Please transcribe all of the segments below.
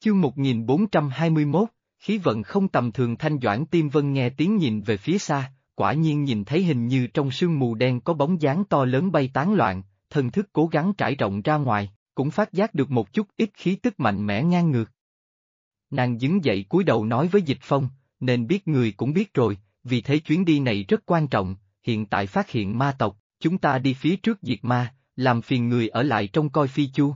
Chương 1421, khí vận không tầm thường. Thanh Doãn Tiêm Vân nghe tiếng nhìn về phía xa, quả nhiên nhìn thấy hình như trong sương mù đen có bóng dáng to lớn bay tán loạn, thần thức cố gắng trải rộng ra ngoài, cũng phát giác được một chút ít khí tức mạnh mẽ ngang ngược. Nàng đứng dậy cúi đầu nói với Dịch Phong, nên biết người cũng biết rồi, vì thế chuyến đi này rất quan trọng, hiện tại phát hiện ma tộc, chúng ta đi phía trước diệt ma, làm phiền người ở lại trông coi Phi Chu.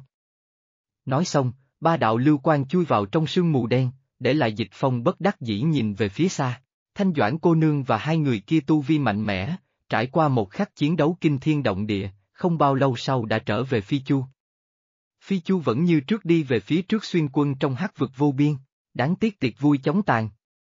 Nói xong, ba đạo lưu quang chui vào trong sương mù đen, để lại Dịch Phong bất đắc dĩ nhìn về phía xa. Thanh Doãn cô nương và hai người kia tu vi mạnh mẽ, trải qua một khắc chiến đấu kinh thiên động địa, không bao lâu sau đã trở về Phi Chu. Phi Chu vẫn như trước đi về phía trước xuyên quân trong hắc vực vô biên, đáng tiếc tiệc vui chóng tàn.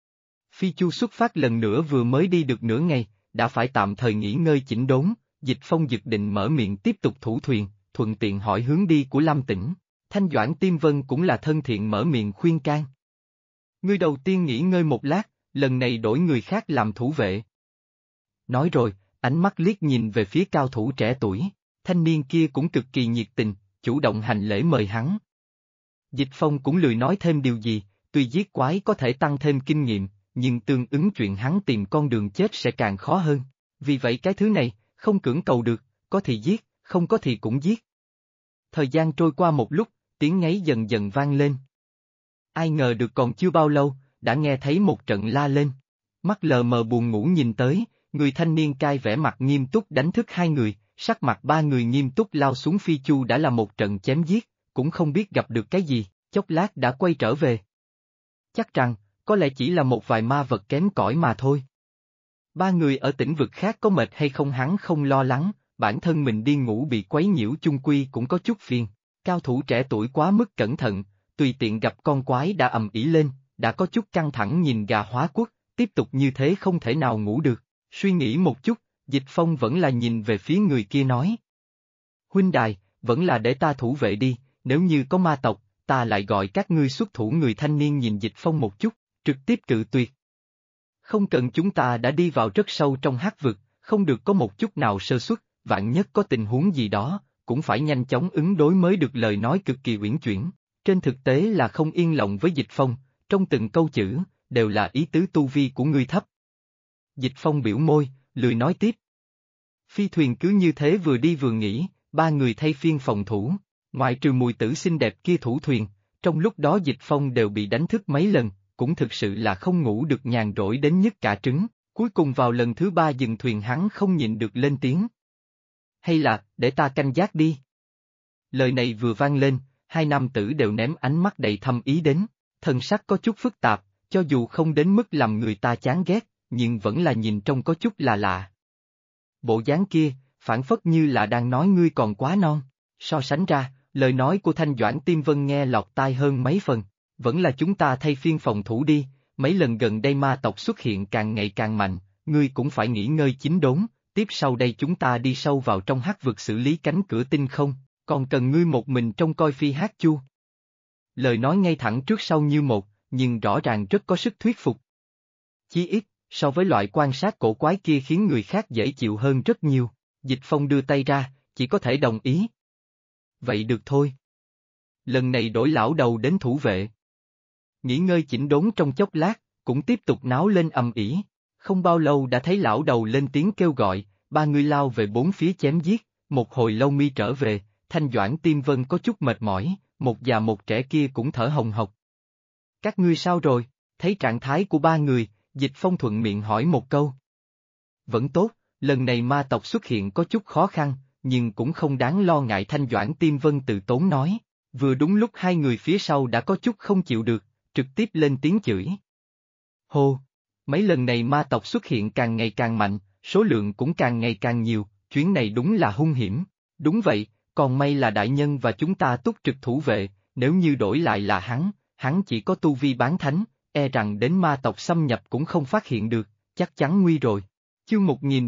Phi Chu xuất phát lần nữa vừa mới đi được nửa ngày, đã phải tạm thời nghỉ ngơi chỉnh đốn, Dịch Phong dự định mở miệng tiếp tục thủ thuyền, thuận tiện hỏi hướng đi của Lam Tỉnh. Thanh Doãn Tiêm Vân cũng là thân thiện mở miệng khuyên can. Ngươi đầu tiên nghỉ ngơi một lát, lần này đổi người khác làm thủ vệ. Nói rồi, ánh mắt liếc nhìn về phía cao thủ trẻ tuổi, thanh niên kia cũng cực kỳ nhiệt tình, chủ động hành lễ mời hắn. Dịch Phong cũng lười nói thêm điều gì, tuy giết quái có thể tăng thêm kinh nghiệm, nhưng tương ứng chuyện hắn tìm con đường chết sẽ càng khó hơn. Vì vậy cái thứ này, không cưỡng cầu được, có thì giết, không có thì cũng giết. Thời gian trôi qua một lúc, tiếng ngáy dần dần vang lên. Ai ngờ được còn chưa bao lâu, đã nghe thấy một trận la lên. Mắt lờ mờ buồn ngủ nhìn tới, người thanh niên cai vẻ mặt nghiêm túc đánh thức hai người, sắc mặt ba người nghiêm túc lao xuống Phi Chu đã là một trận chém giết, cũng không biết gặp được cái gì, chốc lát đã quay trở về. Chắc rằng, có lẽ chỉ là một vài ma vật kém cỏi mà thôi. Ba người ở tỉnh vực khác có mệt hay không hắn không lo lắng, bản thân mình đi ngủ bị quấy nhiễu chung quy cũng có chút phiền. Cao thủ trẻ tuổi quá mức cẩn thận, tùy tiện gặp con quái đã ầm ĩ lên, đã có chút căng thẳng nhìn gà hóa quốc, tiếp tục như thế không thể nào ngủ được. Suy nghĩ một chút, Dịch Phong vẫn là nhìn về phía người kia nói. Huynh đài, vẫn là để ta thủ vệ đi, nếu như có ma tộc, ta lại gọi các ngươi xuất thủ. Người thanh niên nhìn Dịch Phong một chút, trực tiếp cự tuyệt. Không cần, chúng ta đã đi vào rất sâu trong hắc vực, không được có một chút nào sơ suất, vạn nhất có tình huống gì đó, cũng phải nhanh chóng ứng đối mới được. Lời nói cực kỳ uyển chuyển, trên thực tế là không yên lòng với Dịch Phong, trong từng câu chữ, đều là ý tứ tu vi của ngươi thấp. Dịch Phong biểu môi, lười nói tiếp. Phi thuyền cứ như thế vừa đi vừa nghỉ, ba người thay phiên phòng thủ, ngoại trừ mùi tử xinh đẹp kia thủ thuyền, trong lúc đó Dịch Phong đều bị đánh thức mấy lần, cũng thực sự là không ngủ được, nhàn rỗi đến nhức cả trứng. Cuối cùng vào lần thứ ba dừng thuyền hắn không nhịn được lên tiếng. Hay là, để ta canh gác đi. Lời này vừa vang lên, hai nam tử đều ném ánh mắt đầy thâm ý đến, thần sắc có chút phức tạp, cho dù không đến mức làm người ta chán ghét, nhưng vẫn là nhìn trông có chút là lạ. Bộ dáng kia, phản phất như là đang nói ngươi còn quá non, so sánh ra, lời nói của Thanh Doãn Tiêm Vân nghe lọt tai hơn mấy phần, vẫn là chúng ta thay phiên phòng thủ đi, mấy lần gần đây ma tộc xuất hiện càng ngày càng mạnh, ngươi cũng phải nghỉ ngơi chính đốn, tiếp sau đây chúng ta đi sâu vào trong hắc vực xử lý cánh cửa tinh không, còn cần ngươi một mình trông coi Phi Hát Chu. Lời nói ngay thẳng trước sau như một, nhưng rõ ràng rất có sức thuyết phục. Chí ít, so với loại quan sát cổ quái kia khiến người khác dễ chịu hơn rất nhiều. Dịch Phong đưa tay ra, chỉ có thể đồng ý. Vậy được thôi. Lần này đổi lão đầu đến thủ vệ. Nghỉ ngơi chỉnh đốn trong chốc lát, cũng tiếp tục náo lên ầm ĩ. Không bao lâu đã thấy lão đầu lên tiếng kêu gọi, ba người lao về bốn phía chém giết, một hồi lâu mi trở về, Thanh Doãn Tiêm Vân có chút mệt mỏi, một già một trẻ kia cũng thở hồng hộc. Các ngươi sao rồi? Thấy trạng thái của ba người, Dịch Phong thuận miệng hỏi một câu. Vẫn tốt, lần này ma tộc xuất hiện có chút khó khăn, nhưng cũng không đáng lo ngại. Thanh Doãn Tiêm Vân từ tốn nói, vừa đúng lúc hai người phía sau đã có chút không chịu được, trực tiếp lên tiếng chửi. Hô! Mấy lần này ma tộc xuất hiện càng ngày càng mạnh, số lượng cũng càng ngày càng nhiều, chuyến này đúng là hung hiểm. Đúng vậy, còn may là đại nhân và chúng ta túc trực thủ vệ, nếu như đổi lại là hắn chỉ có tu vi bán thánh, e rằng đến ma tộc xâm nhập cũng không phát hiện được, chắc chắn nguy rồi. Chương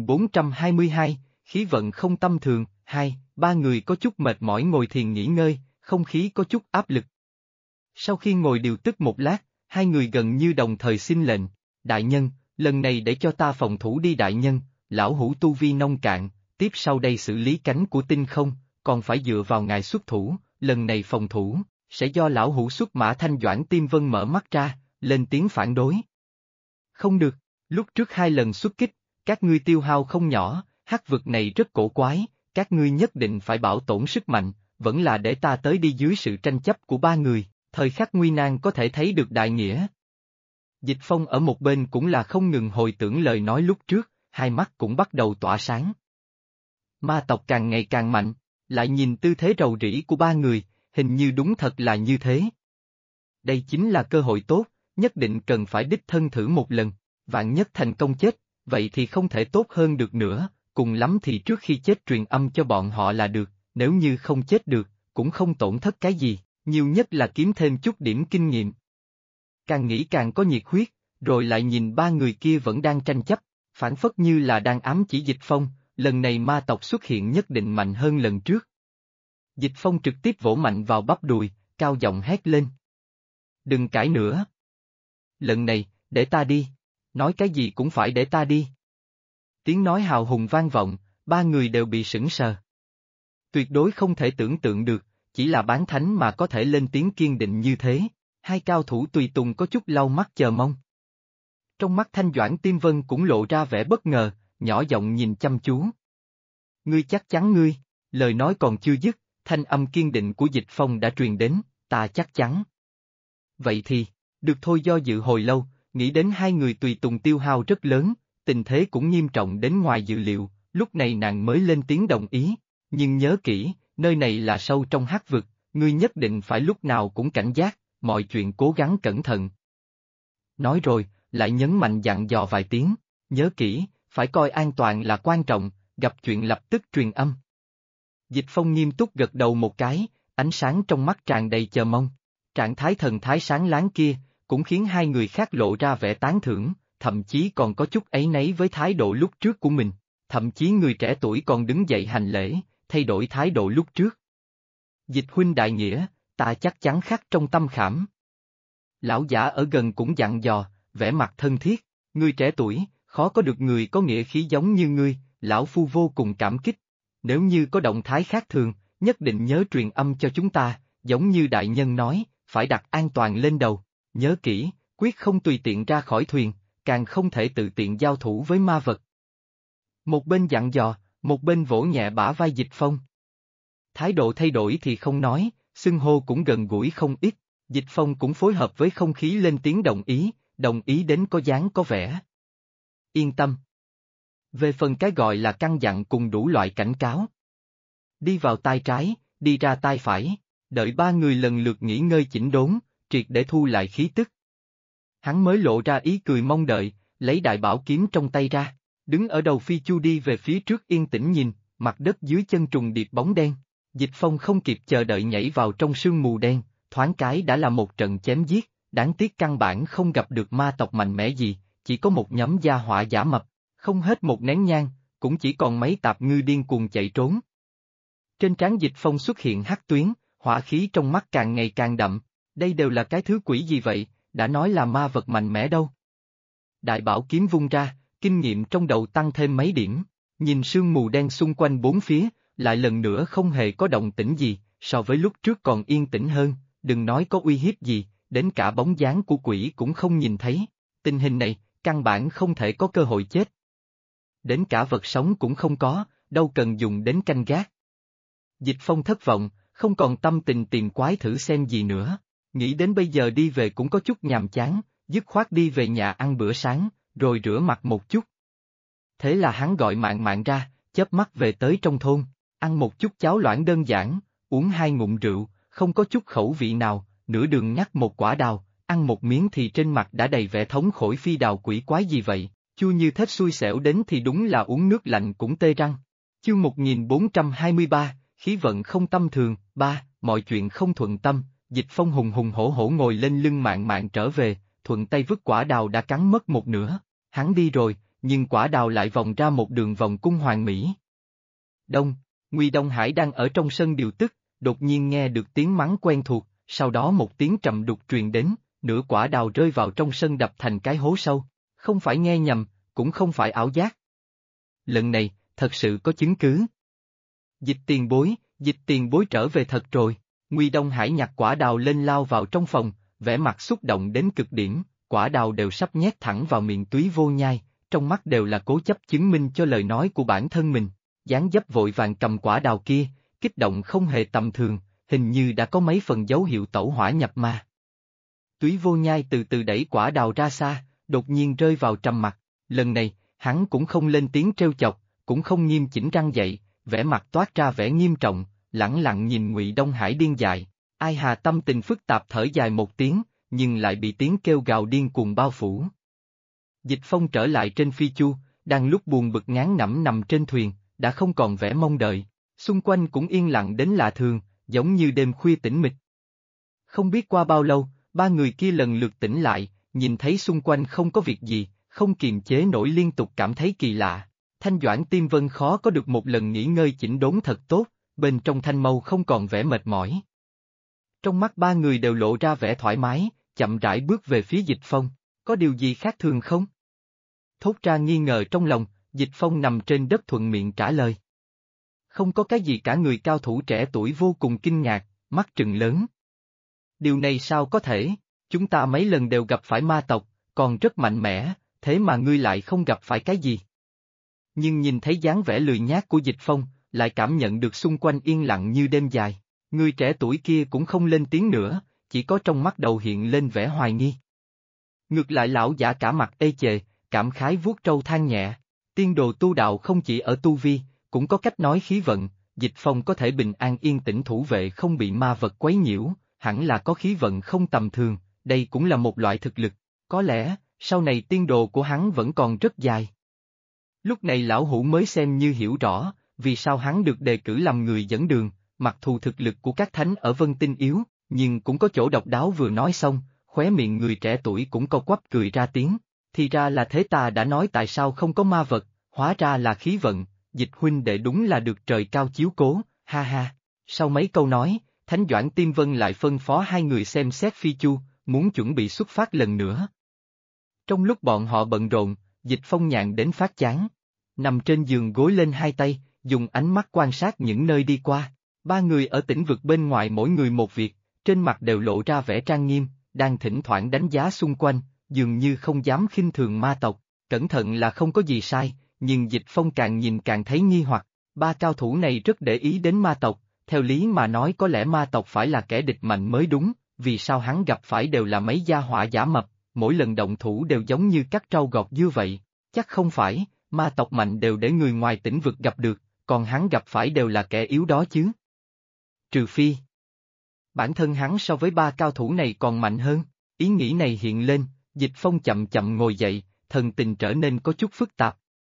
1422, khí vận không tâm thường, ba người có chút mệt mỏi ngồi thiền nghỉ ngơi, không khí có chút áp lực. Sau khi ngồi điều tức một lát, hai người gần như đồng thời xin lệnh, đại nhân, lần này để cho ta phòng thủ đi. Đại nhân, lão hủ tu vi nông cạn, tiếp sau đây xử lý cánh của tinh không, còn phải dựa vào ngài xuất thủ, lần này phòng thủ, sẽ do lão hữu xuất mã Thanh Doãn Tiêm Vân mở mắt ra, lên tiếng phản đối. Không được, lúc trước 2 lần xuất kích, các ngươi tiêu hao không nhỏ, hắc vực này rất cổ quái, các ngươi nhất định phải bảo tồn sức mạnh, vẫn là để ta tới đi dưới sự tranh chấp của 3 người, thời khắc nguy nan có thể thấy được đại nghĩa. Dịch Phong ở một bên cũng là không ngừng hồi tưởng lời nói lúc trước, hai mắt cũng bắt đầu tỏa sáng. Ma tộc càng ngày càng mạnh, lại nhìn tư thế rầu rĩ của 3 người, hình như đúng thật là như thế. Đây chính là cơ hội tốt, nhất định cần phải đích thân thử một lần, vạn nhất thành công chết, vậy thì không thể tốt hơn được nữa, cùng lắm thì trước khi chết truyền âm cho bọn họ là được, nếu như không chết được, cũng không tổn thất cái gì, nhiều nhất là kiếm thêm chút điểm kinh nghiệm. Càng nghĩ càng có nhiệt huyết, rồi lại nhìn 3 người kia vẫn đang tranh chấp, phản phất như là đang ám chỉ Dịch Phong, lần này ma tộc xuất hiện nhất định mạnh hơn lần trước. Dịch Phong trực tiếp vỗ mạnh vào bắp đùi, cao giọng hét lên. Đừng cãi nữa. Lần này, để ta đi, nói cái gì cũng phải để ta đi. Tiếng nói hào hùng vang vọng, 3 người đều bị sững sờ. Tuyệt đối không thể tưởng tượng được, chỉ là bán thánh mà có thể lên tiếng kiên định như thế, 2 cao thủ tùy tùng có chút lau mắt chờ mong. Trong mắt Thanh Doãn Tiêm Vân cũng lộ ra vẻ bất ngờ, nhỏ giọng nhìn chăm chú. Ngươi chắc chắn ngươi, lời nói còn chưa dứt, thanh âm kiên định của Dịch Phong đã truyền đến, ta chắc chắn. Vậy thì, được thôi do dự hồi lâu, nghĩ đến 2 người tùy tùng tiêu hao rất lớn, tình thế cũng nghiêm trọng đến ngoài dự liệu, lúc này nàng mới lên tiếng đồng ý, nhưng nhớ kỹ, nơi này là sâu trong hắc vực, ngươi nhất định phải lúc nào cũng cảnh giác, mọi chuyện cố gắng cẩn thận. Nói rồi, lại nhấn mạnh dặn dò vài tiếng, nhớ kỹ, phải coi an toàn là quan trọng, gặp chuyện lập tức truyền âm. Dịch Phong nghiêm túc gật đầu một cái, ánh sáng trong mắt tràn đầy chờ mong. Trạng thái thần thái sáng láng kia, cũng khiến 2 người khác lộ ra vẻ tán thưởng, thậm chí còn có chút áy náy với thái độ lúc trước của mình, thậm chí người trẻ tuổi còn đứng dậy hành lễ, thay đổi thái độ lúc trước. Dịch huynh đại nghĩa, ta chắc chắn khắc trong tâm khảm. Lão giả ở gần cũng dặn dò, vẻ mặt thân thiết, người trẻ tuổi, khó có được người có nghĩa khí giống như ngươi, lão phu vô cùng cảm kích. Nếu như có động thái khác thường, nhất định nhớ truyền âm cho chúng ta, giống như đại nhân nói, phải đặt an toàn lên đầu, nhớ kỹ, quyết không tùy tiện ra khỏi thuyền, càng không thể tự tiện giao thủ với ma vật. Một bên dặn dò, một bên vỗ nhẹ bả vai Dịch Phong. Thái độ thay đổi thì không nói, xưng hô cũng gần gũi không ít, Dịch Phong cũng phối hợp với không khí lên tiếng đồng ý đến có dáng có vẻ. Yên tâm. Về phần cái gọi là căn dặn cùng đủ loại cảnh cáo. Đi vào tay trái, đi ra tay phải, đợi 3 người lần lượt nghỉ ngơi chỉnh đốn, triệt để thu lại khí tức. Hắn mới lộ ra ý cười mong đợi, lấy đại bảo kiếm trong tay ra, đứng ở đầu phi chu đi về phía trước yên tĩnh nhìn, mặt đất dưới chân trùng điệp bóng đen. Dịch Phong không kịp chờ đợi nhảy vào trong sương mù đen, thoáng cái đã là một trận chém giết, đáng tiếc căn bản không gặp được ma tộc mạnh mẽ gì, chỉ có một nhóm gia hỏa giả mập, không hết một nén nhang, cũng chỉ còn mấy tạp ngư điên cuồng chạy trốn. Trên trán Dịch Phong xuất hiện hắc tuyến, hỏa khí trong mắt càng ngày càng đậm, đây đều là cái thứ quỷ gì vậy, đã nói là ma vật mạnh mẽ đâu. Đại bảo kiếm vung ra, kinh nghiệm trong đầu tăng thêm mấy điểm, nhìn sương mù đen xung quanh bốn phía, lại lần nữa không hề có động tĩnh gì, so với lúc trước còn yên tĩnh hơn, đừng nói có uy hiếp gì, đến cả bóng dáng của quỷ cũng không nhìn thấy, tình hình này, căn bản không thể có cơ hội chết. Đến cả vật sống cũng không có, đâu cần dùng đến canh gác. Dịch Phong thất vọng, không còn tâm tình tìm quái thử xem gì nữa, nghĩ đến bây giờ đi về cũng có chút nhàm chán, dứt khoát đi về nhà ăn bữa sáng, rồi rửa mặt một chút. Thế là hắn gọi Mạn Mạn ra, chớp mắt về tới trong thôn, ăn một chút cháo loãng đơn giản, uống 2 ngụm rượu, không có chút khẩu vị nào, nửa đường nhắc một quả đào, ăn một miếng thì trên mặt đã đầy vẻ thống khổ phi đào quỷ quái gì vậy, chua như thết xui xẻo đến thì đúng là uống nước lạnh cũng tê răng. Chương 1423, khí vận không tâm thường, 3, mọi chuyện không thuận tâm, Dịch Phong hùng hùng hổ hổ ngồi lên lưng Mạn Mạn trở về, thuận tay vứt quả đào đã cắn mất một nửa, hắn đi rồi, nhưng quả đào lại vòng ra một đường vòng cung hoàn mỹ. Nguy Đông Hải đang ở trong sân điều tức, đột nhiên nghe được tiếng mắng quen thuộc, sau đó một tiếng trầm đục truyền đến, nửa quả đào rơi vào trong sân đập thành cái hố sâu, không phải nghe nhầm, cũng không phải ảo giác. Lần này, thật sự có chứng cứ. Dịch tiền bối trở về thật rồi, Ngụy Đông Hải nhặt quả đào lên lao vào trong phòng, vẻ mặt xúc động đến cực điểm, quả đào đều sắp nhét thẳng vào miệng Túy Vô Nhai, trong mắt đều là cố chấp chứng minh cho lời nói của bản thân mình. Dáng dấp vội vàng cầm quả đào kia, kích động không hề tầm thường, hình như đã có mấy phần dấu hiệu tẩu hỏa nhập ma. Túy Vô Nhai từ từ đẩy quả đào ra xa, đột nhiên rơi vào trầm mặc, lần này, hắn cũng không lên tiếng trêu chọc, cũng không nghiêm chỉnh răng dậy, vẻ mặt toát ra vẻ nghiêm trọng, lẳng lặng nhìn Ngụy Đông Hải điên dại. Ai Hà tâm tình phức tạp thở dài một tiếng, nhưng lại bị tiếng kêu gào điên cuồng bao phủ. Dịch Phong trở lại trên phi chu, đang lúc buồn bực ngán ngẩm nằm trên thuyền, đã không còn vẻ mong đợi, xung quanh cũng yên lặng đến lạ thường, giống như đêm khuya tĩnh mịch. Không biết qua bao lâu, ba người kia lần lượt tỉnh lại, nhìn thấy xung quanh không có việc gì, không kiềm chế nổi liên tục cảm thấy kỳ lạ. Thanh Doãn Tiêm Vân khó có được một lần nghỉ ngơi chỉnh đốn thật tốt, bên trong thanh mâu không còn vẻ mệt mỏi. Trong mắt ba người đều lộ ra vẻ thoải mái, chậm rãi bước về phía Dịch Phong, có điều gì khác thường không? Thốt ra nghi ngờ trong lòng, Dịch Phong nằm trên đất thuận miệng trả lời. Không có cái gì cả. Người cao thủ trẻ tuổi vô cùng kinh ngạc, mắt trừng lớn. Điều này sao có thể, chúng ta mấy lần đều gặp phải ma tộc, còn rất mạnh mẽ, thế mà ngươi lại không gặp phải cái gì. Nhưng nhìn thấy dáng vẻ lười nhác của Dịch Phong, lại cảm nhận được xung quanh yên lặng như đêm dài. Người trẻ tuổi kia cũng không lên tiếng nữa, chỉ có trong mắt đầu hiện lên vẻ hoài nghi. Ngược lại lão giả cả mặt ê chề, cảm khái vuốt trâu than nhẹ. Tiên đồ tu đạo không chỉ ở tu vi, cũng có cách nói khí vận, Dịch Phong có thể bình an yên tĩnh thủ vệ không bị ma vật quấy nhiễu, hẳn là có khí vận không tầm thường, đây cũng là một loại thực lực, có lẽ, sau này tiên đồ của hắn vẫn còn rất dài. Lúc này lão hủ mới xem như hiểu rõ, vì sao hắn được đề cử làm người dẫn đường, mặc dù thực lực của các thánh ở Vân Tinh yếu, nhưng cũng có chỗ độc đáo. Vừa nói xong, khóe miệng người trẻ tuổi cũng co quắp cười ra tiếng, thì ra là thế. Ta đã nói tại sao không có ma vật, hóa ra là khí vận, Dịch huynh đệ đúng là được trời cao chiếu cố, ha ha. Sau mấy câu nói, Thánh Doãn Tiêm Vân lại phân phó hai người xem xét phi chu, muốn chuẩn bị xuất phát lần nữa. Trong lúc bọn họ bận rộn, Dịch Phong nhàn đến phát chán, nằm trên giường gối lên hai tay, dùng ánh mắt quan sát những nơi đi qua. Ba người ở tỉnh vực bên ngoài mỗi người một việc, trên mặt đều lộ ra vẻ trang nghiêm, đang thỉnh thoảng đánh giá xung quanh, dường như không dám khinh thường ma tộc. Cẩn thận là không có gì sai, nhưng Dịch Phong càng nhìn càng thấy nghi hoặc. Ba cao thủ này rất để ý đến ma tộc, theo lý mà nói có lẽ ma tộc phải là kẻ địch mạnh mới đúng, vì sao hắn gặp phải đều là mấy gia hỏa giả mập, mỗi lần động thủ đều giống như cắt rau gọt dưa vậy. Chắc không phải, ma tộc mạnh đều để người ngoài tỉnh vực gặp được, còn hắn gặp phải đều là kẻ yếu đó chứ. Trừ phi, bản thân hắn so với ba cao thủ này còn mạnh hơn. Ý nghĩ này hiện lên, Dịch Phong chậm chậm ngồi dậy, thần tình trở nên có chút phức tạp.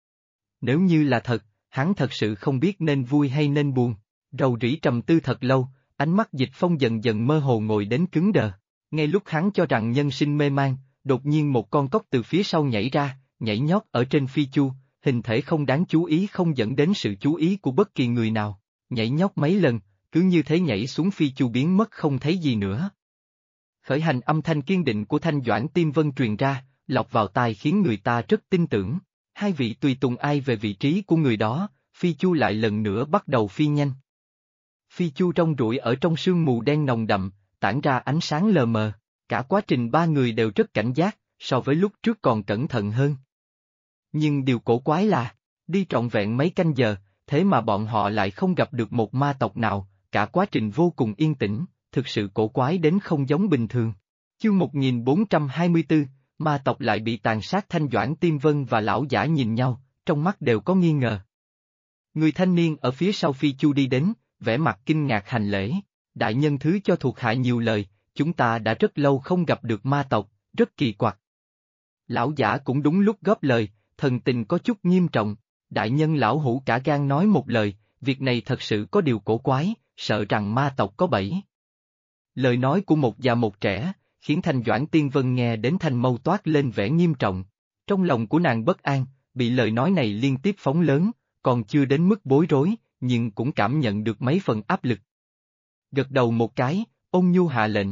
Nếu như là thật, hắn thật sự không biết nên vui hay nên buồn. Rầu rĩ trầm tư thật lâu, ánh mắt Dịch Phong dần dần mơ hồ ngồi đến cứng đờ. Ngay lúc hắn cho rằng nhân sinh mê man, đột nhiên một con cóc từ phía sau nhảy ra, nhảy nhót ở trên phi chu, hình thể không đáng chú ý, không dẫn đến sự chú ý của bất kỳ người nào. Nhảy nhót mấy lần, cứ như thế nhảy xuống phi chu biến mất không thấy gì nữa. Khởi hành âm thanh kiên định của Thanh Doãn Tiêm Vân truyền ra, lọt vào tai khiến người ta rất tin tưởng. Hai vị tùy tùng ai về vị trí của người đó, phi chu lại lần nữa bắt đầu phi nhanh. Phi chu rong ruổi ở trong sương mù đen nồng đậm, tản ra ánh sáng lờ mờ. Cả quá trình ba người đều rất cảnh giác, so với lúc trước còn cẩn thận hơn. Nhưng điều cổ quái là, đi trọn vẹn mấy canh giờ, thế mà bọn họ lại không gặp được một ma tộc nào, cả quá trình vô cùng yên tĩnh, thực sự cổ quái đến không giống bình thường. Chương 1424, ma tộc lại bị tàn sát. Thanh Doãn Tiêm Vân và lão giả nhìn nhau, trong mắt đều có nghi ngờ. Người thanh niên ở phía sau phi chu đi đến, vẻ mặt kinh ngạc hành lễ. Đại nhân thứ cho thuộc hạ nhiều lời, chúng ta đã rất lâu không gặp được ma tộc, rất kỳ quặc. Lão giả cũng đúng lúc góp lời, thần tình có chút nghiêm trọng. Đại nhân lão hủ cả gan nói một lời, việc này thật sự có điều cổ quái, sợ rằng ma tộc có bẫy. Lời nói của một già một trẻ, khiến Thanh Doãn Tiên Vân nghe đến thanh mâu toát lên vẻ nghiêm trọng. Trong lòng của nàng bất an, bị lời nói này liên tiếp phóng lớn, còn chưa đến mức bối rối, nhưng cũng cảm nhận được mấy phần áp lực. Gật đầu một cái, ôn nhu hạ lệnh.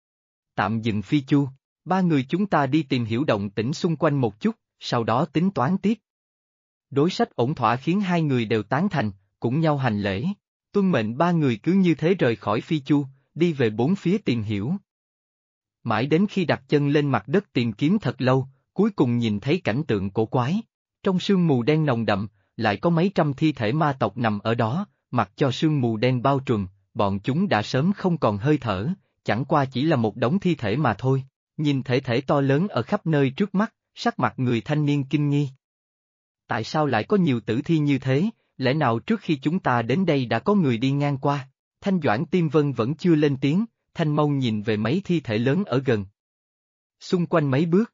Tạm dừng phi chu, ba người chúng ta đi tìm hiểu động tĩnh xung quanh một chút, sau đó tính toán tiếp. Đối sách ổn thỏa khiến hai người đều tán thành, cũng nhau hành lễ. Tuân mệnh ba người cứ như thế rời khỏi phi chu, đi về bốn phía tìm hiểu. Mãi đến khi đặt chân lên mặt đất tìm kiếm thật lâu, cuối cùng nhìn thấy cảnh tượng cổ quái. Trong sương mù đen nồng đậm, lại có mấy trăm thi thể ma tộc nằm ở đó, mặc cho sương mù đen bao trùm, bọn chúng đã sớm không còn hơi thở, chẳng qua chỉ là một đống thi thể mà thôi. Nhìn thể thể to lớn ở khắp nơi trước mắt, sắc mặt người thanh niên kinh nghi. Tại sao lại có nhiều tử thi như thế, lẽ nào trước khi chúng ta đến đây đã có người đi ngang qua? Thanh Doãn Tiêm Vân vẫn chưa lên tiếng, Thanh Mâu nhìn về mấy thi thể lớn ở gần. Xung quanh mấy bước.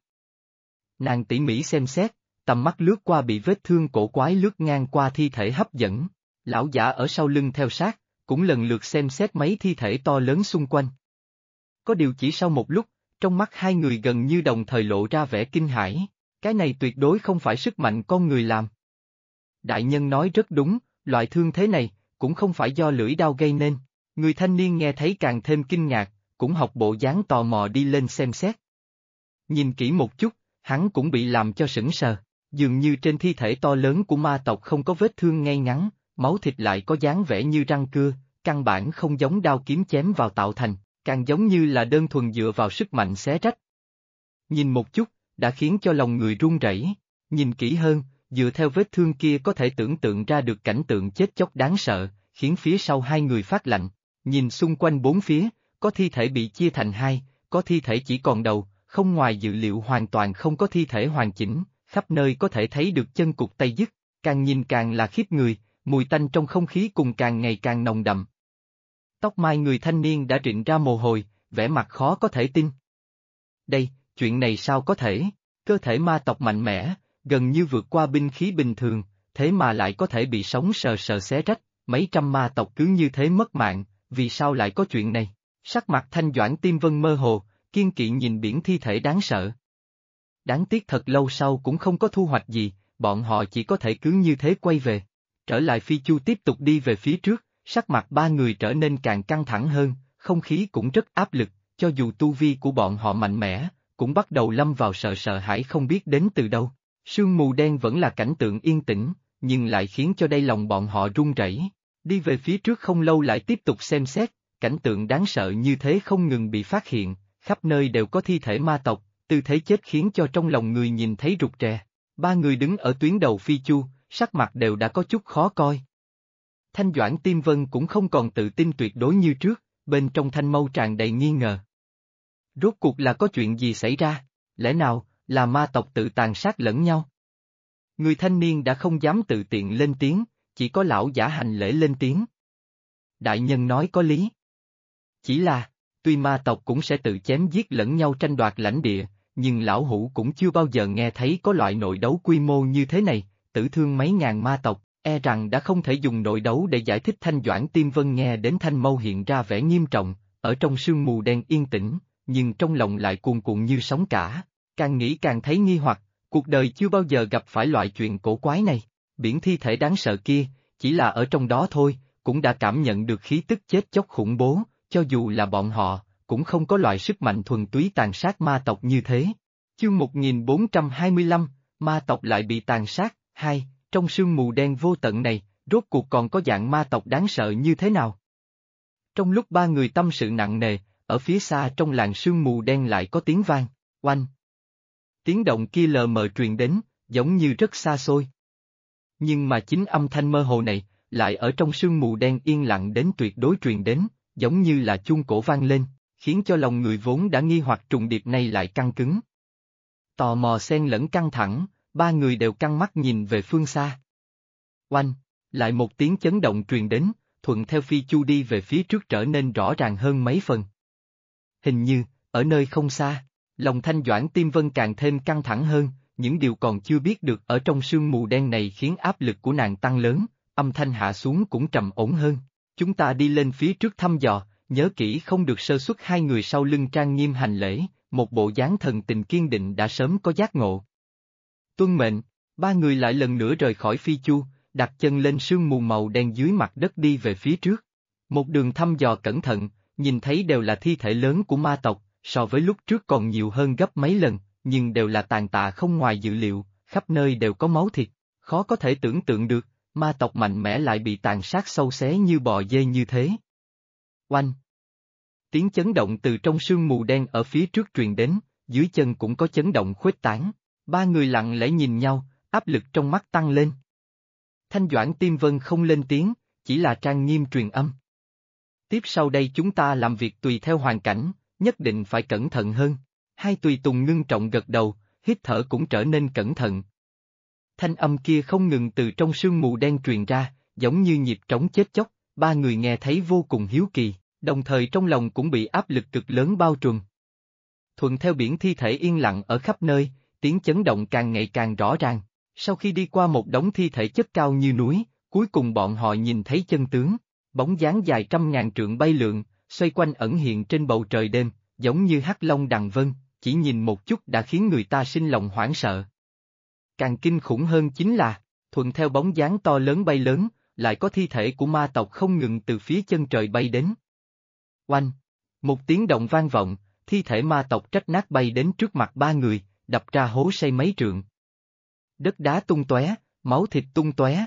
Nàng tỉ mỉ xem xét, tầm mắt lướt qua bị vết thương cổ quái lướt ngang qua thi thể hấp dẫn. Lão giả ở sau lưng theo sát, cũng lần lượt xem xét mấy thi thể to lớn xung quanh. Có điều chỉ sau một lúc, trong mắt hai người gần như đồng thời lộ ra vẻ kinh hãi, cái này tuyệt đối không phải sức mạnh con người làm. Đại nhân nói rất đúng, loại thương thế này, cũng không phải do lưỡi đao gây nên. Người thanh niên nghe thấy càng thêm kinh ngạc, cũng học bộ dáng tò mò đi lên xem xét. Nhìn kỹ một chút, hắn cũng bị làm cho sững sờ, dường như trên thi thể to lớn của ma tộc không có vết thương ngay ngắn, máu thịt lại có dáng vẻ như răng cưa, căn bản không giống đao kiếm chém vào tạo thành, càng giống như là đơn thuần dựa vào sức mạnh xé rách. Nhìn một chút, đã khiến cho lòng người run rẩy. Nhìn kỹ hơn, dựa theo vết thương kia có thể tưởng tượng ra được cảnh tượng chết chóc đáng sợ, khiến phía sau hai người phát lạnh. Nhìn xung quanh bốn phía, có thi thể bị chia thành hai, có thi thể chỉ còn đầu, không ngoài dự liệu hoàn toàn không có thi thể hoàn chỉnh, khắp nơi có thể thấy được chân cụt tay dứt, càng nhìn càng là khiếp người, mùi tanh trong không khí cùng càng ngày càng nồng đậm. Tóc mai người thanh niên đã rịn ra mồ hôi, vẻ mặt khó có thể tin. Đây, chuyện này sao có thể? Cơ thể ma tộc mạnh mẽ, gần như vượt qua binh khí bình thường, thế mà lại có thể bị sống sờ sờ xé rách, mấy trăm ma tộc cứ như thế mất mạng, vì sao lại có chuyện này? Sắc mặt Thanh Doãn Tiêm Vân mơ hồ, kiên kỵ nhìn biển thi thể đáng sợ. Đáng tiếc thật lâu sau cũng không có thu hoạch gì, bọn họ chỉ có thể cứ như thế quay về. Trở lại Phi Chu tiếp tục đi về phía trước, sắc mặt ba người trở nên càng căng thẳng hơn, không khí cũng rất áp lực, cho dù tu vi của bọn họ mạnh mẽ, cũng bắt đầu lâm vào sợ hãi không biết đến từ đâu. Sương mù đen vẫn là cảnh tượng yên tĩnh, nhưng lại khiến cho đây lòng bọn họ run rẩy. Đi về phía trước không lâu lại tiếp tục xem xét, cảnh tượng đáng sợ như thế không ngừng bị phát hiện, khắp nơi đều có thi thể ma tộc, tư thế chết khiến cho trong lòng người nhìn thấy rụt rè. Ba người đứng ở tuyến đầu Phi Chu, sắc mặt đều đã có chút khó coi. Thanh Doãn Tiêm Vân cũng không còn tự tin tuyệt đối như trước, bên trong thanh mâu tràn đầy nghi ngờ. Rốt cuộc là có chuyện gì xảy ra, lẽ nào, là ma tộc tự tàn sát lẫn nhau? Người thanh niên đã không dám tự tiện lên tiếng, chỉ có lão giả hành lễ lên tiếng. Đại nhân nói có lý. Chỉ là, tuy ma tộc cũng sẽ tự chém giết lẫn nhau tranh đoạt lãnh địa, nhưng lão hủ cũng chưa bao giờ nghe thấy có loại nội đấu quy mô như thế này, tử thương mấy ngàn ma tộc, e rằng đã không thể dùng nội đấu để giải thích. Thanh Doãn Tiêm Vân nghe đến thanh mâu hiện ra vẻ nghiêm trọng, ở trong sương mù đen yên tĩnh, nhưng trong lòng lại cuồn cuộn như sóng cả, càng nghĩ càng thấy nghi hoặc, cuộc đời chưa bao giờ gặp phải loại chuyện cổ quái này, biển thi thể đáng sợ kia, chỉ là ở trong đó thôi, cũng đã cảm nhận được khí tức chết chóc khủng bố, cho dù là bọn họ, cũng không có loại sức mạnh thuần túy tàn sát ma tộc như thế. Chương 1425, ma tộc lại bị tàn sát, 2, trong sương mù đen vô tận này, rốt cuộc còn có dạng ma tộc đáng sợ như thế nào? Trong lúc ba người tâm sự nặng nề, ở phía xa trong làn sương mù đen lại có tiếng vang, oanh. Tiếng động kia lờ mờ truyền đến, giống như rất xa xôi. Nhưng mà chính âm thanh mơ hồ này, lại ở trong sương mù đen yên lặng đến tuyệt đối truyền đến, giống như là chuông cổ vang lên, khiến cho lòng người vốn đã nghi hoặc trùng điệp này lại căng cứng. Tò mò xen lẫn căng thẳng, ba người đều căng mắt nhìn về phương xa. Oanh, lại một tiếng chấn động truyền đến, thuận theo Phi Chu đi về phía trước trở nên rõ ràng hơn mấy phần. Hình như, ở nơi không xa, lòng Thanh Doãn Tiêm Vân càng thêm căng thẳng hơn, những điều còn chưa biết được ở trong sương mù đen này khiến áp lực của nàng tăng lớn, âm thanh hạ xuống cũng trầm ổn hơn. Chúng ta đi lên phía trước thăm dò, nhớ kỹ không được sơ suất. Hai người sau lưng trang nghiêm hành lễ, một bộ dáng thần tình kiên định đã sớm có giác ngộ. Tuân mệnh, ba người lại lần nữa rời khỏi Phi Chu, đặt chân lên sương mù màu đen dưới mặt đất đi về phía trước. Một đường thăm dò cẩn thận, nhìn thấy đều là thi thể lớn của ma tộc, so với lúc trước còn nhiều hơn gấp mấy lần, nhưng đều là tàn tạ không ngoài dự liệu, khắp nơi đều có máu thịt, khó có thể tưởng tượng được, ma tộc mạnh mẽ lại bị tàn sát sâu xé như bò dê như thế. Oanh! Tiếng chấn động từ trong sương mù đen ở phía trước truyền đến, dưới chân cũng có chấn động khuếch tán. Ba người lặng lẽ nhìn nhau, áp lực trong mắt tăng lên. Thanh Doãn Tiêm Vân không lên tiếng, chỉ là trang nghiêm truyền âm. Tiếp sau đây chúng ta làm việc tùy theo hoàn cảnh, nhất định phải cẩn thận hơn. Hai tùy tùng ngưng trọng gật đầu, hít thở cũng trở nên cẩn thận. Thanh âm kia không ngừng từ trong sương mù đen truyền ra, giống như nhịp trống chết chóc, ba người nghe thấy vô cùng hiếu kỳ, đồng thời trong lòng cũng bị áp lực cực lớn bao trùm. Thuận theo biển thi thể yên lặng ở khắp nơi, tiếng chấn động càng ngày càng rõ ràng. Sau khi đi qua một đống thi thể chất cao như núi, cuối cùng bọn họ nhìn thấy chân tướng, bóng dáng dài trăm ngàn trượng bay lượn, xoay quanh ẩn hiện trên bầu trời đêm, giống như hắc long đằng vân, chỉ nhìn một chút đã khiến người ta sinh lòng hoảng sợ. Càng kinh khủng hơn chính là, thuận theo bóng dáng to lớn bay lớn, lại có thi thể của ma tộc không ngừng từ phía chân trời bay đến. Oanh! Một tiếng động vang vọng, thi thể ma tộc rách nát bay đến trước mặt ba người, đập ra hố xây mấy trượng. Đất đá tung tóe, máu thịt tung tóe.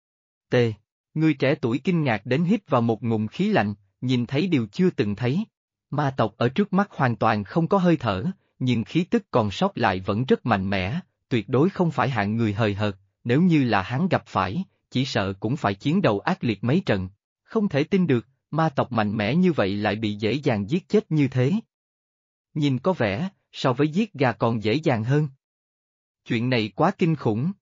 T. Người trẻ tuổi kinh ngạc đến hít vào một ngụm khí lạnh, nhìn thấy điều chưa từng thấy. Ma tộc ở trước mắt hoàn toàn không có hơi thở, nhưng khí tức còn sót lại vẫn rất mạnh mẽ, tuyệt đối không phải hạng người hời hợt, nếu như là hắn gặp phải, chỉ sợ cũng phải chiến đầu ác liệt mấy trận. Không thể tin được, ma tộc mạnh mẽ như vậy lại bị dễ dàng giết chết như thế. Nhìn có vẻ, so với giết gà còn dễ dàng hơn. Chuyện này quá kinh khủng.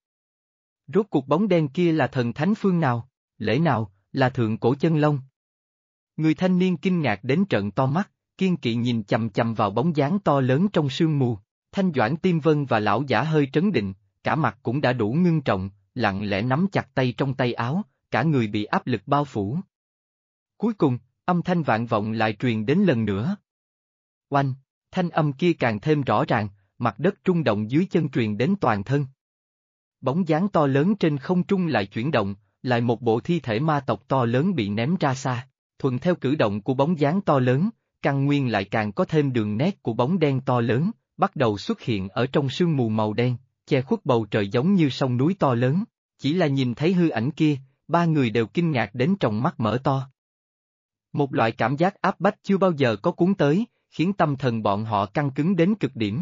Rốt cuộc bóng đen kia là thần thánh phương nào, lẽ nào, là thượng cổ chân long? Người thanh niên kinh ngạc đến trợn to mắt, kiên kỵ nhìn chằm chằm vào bóng dáng to lớn trong sương mù. Thanh Doãn Tiêm Vân và lão giả hơi trấn định, cả mặt cũng đã đủ ngưng trọng, lặng lẽ nắm chặt tay trong tay áo, cả người bị áp lực bao phủ. Cuối cùng, âm thanh vạn vọng lại truyền đến lần nữa. Oanh! Thanh âm kia càng thêm rõ ràng, mặt đất rung động dưới chân truyền đến toàn thân. Bóng dáng to lớn trên không trung lại chuyển động, lại một bộ thi thể ma tộc to lớn bị ném ra xa. Thuận theo cử động của bóng dáng to lớn, căn nguyên lại càng có thêm đường nét của bóng đen to lớn, bắt đầu xuất hiện ở trong sương mù màu đen, che khuất bầu trời giống như sông núi to lớn. Chỉ là nhìn thấy hư ảnh kia, ba người đều kinh ngạc đến tròng mắt mở to. Một loại cảm giác áp bách chưa bao giờ có cuốn tới, khiến tâm thần bọn họ căng cứng đến cực điểm.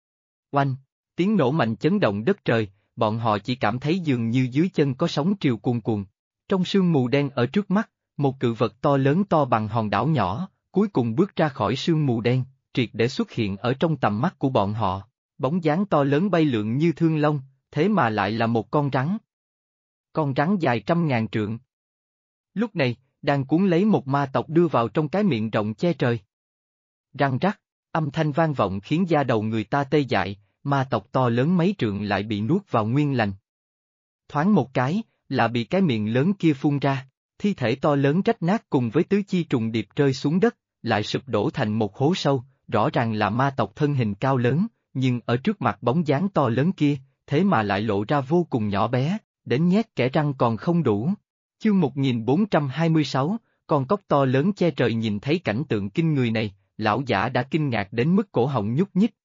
Oanh! Tiếng nổ mạnh chấn động đất trời, bọn họ chỉ cảm thấy dường như dưới chân có sóng triều cuồn cuộn. Trong sương mù đen ở trước mắt, một cự vật to lớn to bằng hòn đảo nhỏ, cuối cùng bước ra khỏi sương mù đen, triệt để xuất hiện ở trong tầm mắt của bọn họ. Bóng dáng to lớn bay lượn như thương long, thế mà lại là một con rắn. Con rắn dài trăm ngàn trượng. Lúc này, đang cuốn lấy một ma tộc đưa vào trong cái miệng rộng che trời. Răng rắc, âm thanh vang vọng khiến da đầu người ta tê dại, ma tộc to lớn mấy trượng lại bị nuốt vào nguyên lành. Thoáng một cái, là bị cái miệng lớn kia phun ra, thi thể to lớn rách nát cùng với tứ chi trùng điệp rơi xuống đất, lại sụp đổ thành một hố sâu, rõ ràng là ma tộc thân hình cao lớn, nhưng ở trước mặt bóng dáng to lớn kia, thế mà lại lộ ra vô cùng nhỏ bé, đến nhét kẽ răng còn không đủ. Chương 1426, con cóc to lớn che trời nhìn thấy cảnh tượng kinh người này, lão giả đã kinh ngạc đến mức cổ họng nhúc nhích.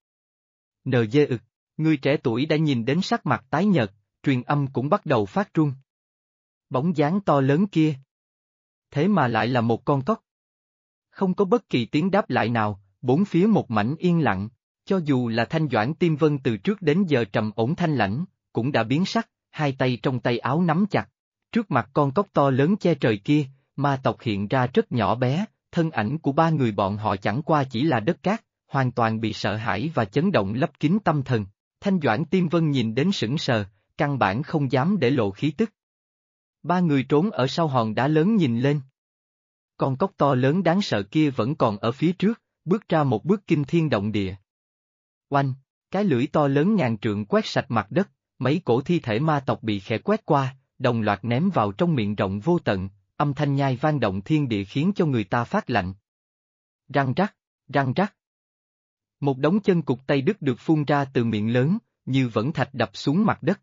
NG người trẻ tuổi đã nhìn đến sắc mặt tái nhợt, truyền âm cũng bắt đầu phát run. Bóng dáng to lớn kia. Thế mà lại là một con cóc. Không có bất kỳ tiếng đáp lại nào, bốn phía một mảnh yên lặng, cho dù là Thanh Doãn Tiêm Vân từ trước đến giờ trầm ổn thanh lãnh, cũng đã biến sắc, hai tay trong tay áo nắm chặt. Trước mặt con cóc to lớn che trời kia, ma tộc hiện ra rất nhỏ bé, thân ảnh của ba người bọn họ chẳng qua chỉ là đất cát, hoàn toàn bị sợ hãi và chấn động lấp kín tâm thần. Thanh Doãn Tiêm Vân nhìn đến sững sờ, căn bản không dám để lộ khí tức. Ba người trốn ở sau hòn đá lớn nhìn lên. Con cóc to lớn đáng sợ kia vẫn còn ở phía trước, bước ra một bước kinh thiên động địa. Oanh, cái lưỡi to lớn ngàn trượng quét sạch mặt đất, mấy cổ thi thể ma tộc bị khẽ quét qua, đồng loạt ném vào trong miệng rộng vô tận, âm thanh nhai vang động thiên địa khiến cho người ta phát lạnh. Răng rắc, răng rắc. Một đống chân cục tay đứt được phun ra từ miệng lớn, như vẫn thạch đập xuống mặt đất.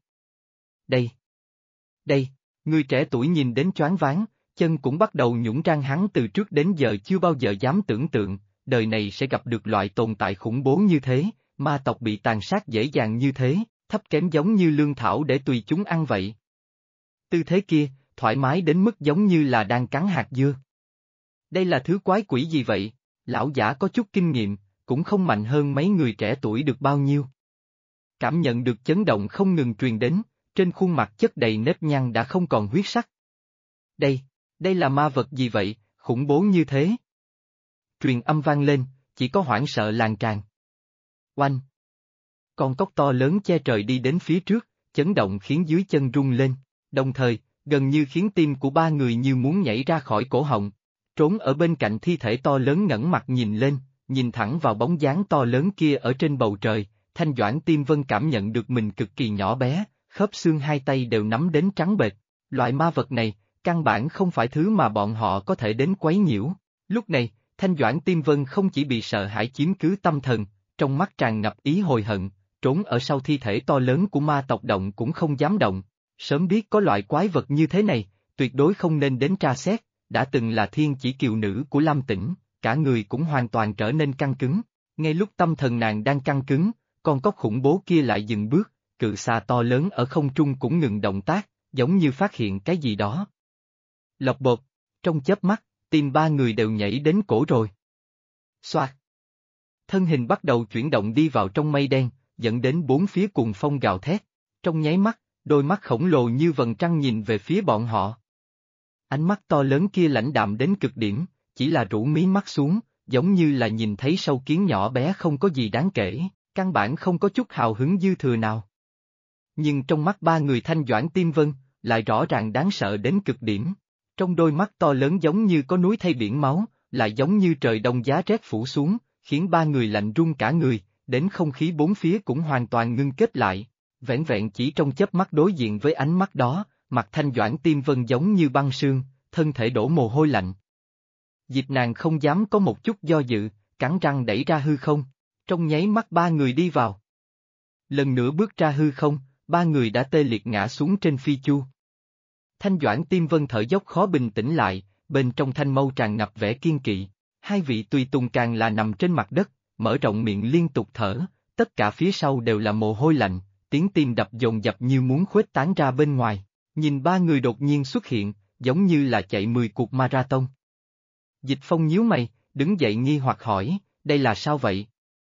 Đây, người trẻ tuổi nhìn đến choáng váng, chân cũng bắt đầu nhũn răng, hắn từ trước đến giờ chưa bao giờ dám tưởng tượng, đời này sẽ gặp được loại tồn tại khủng bố như thế, ma tộc bị tàn sát dễ dàng như thế, thấp kém giống như lương thảo để tùy chúng ăn vậy. Tư thế kia, thoải mái đến mức giống như là đang cắn hạt dưa. Đây là thứ quái quỷ gì vậy? Lão giả có chút kinh nghiệm, cũng không mạnh hơn mấy người trẻ tuổi được bao nhiêu. Cảm nhận được chấn động không ngừng truyền đến, trên khuôn mặt chất đầy nếp nhăn đã không còn huyết sắc. Đây là ma vật gì vậy, khủng bố như thế? Truyền âm vang lên, chỉ có hoảng sợ lan tràn. Oanh! Con cóc to lớn che trời đi đến phía trước, chấn động khiến dưới chân rung lên, đồng thời, gần như khiến tim của ba người như muốn nhảy ra khỏi cổ họng. Trốn ở bên cạnh thi thể to lớn ngẩng mặt nhìn lên, nhìn thẳng vào bóng dáng to lớn kia ở trên bầu trời, Thanh Doãn Tiêm Vân cảm nhận được mình cực kỳ nhỏ bé, khớp xương hai tay đều nắm đến trắng bệch. Loại ma vật này, căn bản không phải thứ mà bọn họ có thể đến quấy nhiễu. Lúc này, Thanh Doãn Tiêm Vân không chỉ bị sợ hãi chiếm cứ tâm thần, trong mắt tràn ngập ý hồi hận, trốn ở sau thi thể to lớn của ma tộc động cũng không dám động. Sớm biết có loại quái vật như thế này, tuyệt đối không nên đến tra xét, đã từng là thiên chỉ kiều nữ của Lam Tĩnh, cả người cũng hoàn toàn trở nên căng cứng. Ngay lúc tâm thần nàng đang căng cứng, con cóc khủng bố kia lại dừng bước, cự xà to lớn ở không trung cũng ngừng động tác, giống như phát hiện cái gì đó. Lộc bột, trong chớp mắt, tim ba người đều nhảy đến cổ rồi. Xoạt. Thân hình bắt đầu chuyển động đi vào trong mây đen, dẫn đến bốn phía cuồng phong gào thét. Trong nháy mắt, đôi mắt khổng lồ như vầng trăng nhìn về phía bọn họ. Ánh mắt to lớn kia lãnh đạm đến cực điểm, chỉ là rũ mí mắt xuống, giống như là nhìn thấy sâu kiến nhỏ bé không có gì đáng kể, căn bản không có chút hào hứng dư thừa nào. Nhưng trong mắt ba người Thanh Doãn Tiêm Vân, lại rõ ràng đáng sợ đến cực điểm. Trong đôi mắt to lớn giống như có núi thay biển máu, lại giống như trời đông giá rét phủ xuống, khiến ba người lạnh run cả người, đến không khí bốn phía cũng hoàn toàn ngưng kết lại. Vẻn vẹn chỉ trong chớp mắt đối diện với ánh mắt đó, mặt Thanh Doãn Tiêm Vân giống như băng sương, thân thể đổ mồ hôi lạnh. Dịch nàng không dám có một chút do dự, cắn răng đẩy ra hư không, trong nháy mắt ba người đi vào. Lần nữa bước ra hư không, ba người đã tê liệt ngã xuống trên phi chu. Thanh Doãn Tiêm Vân thở dốc khó bình tĩnh lại, bên trong thanh mâu tràn ngập vẻ kiên kỵ, hai vị tùy tùng càng là nằm trên mặt đất, mở rộng miệng liên tục thở, tất cả phía sau đều là mồ hôi lạnh, tiếng tim đập dồn dập như muốn khuếch tán ra bên ngoài, nhìn ba người đột nhiên xuất hiện, giống như là chạy 10 cuộc marathon. Dịch Phong nhíu mày, đứng dậy nghi hoặc hỏi, đây là sao vậy?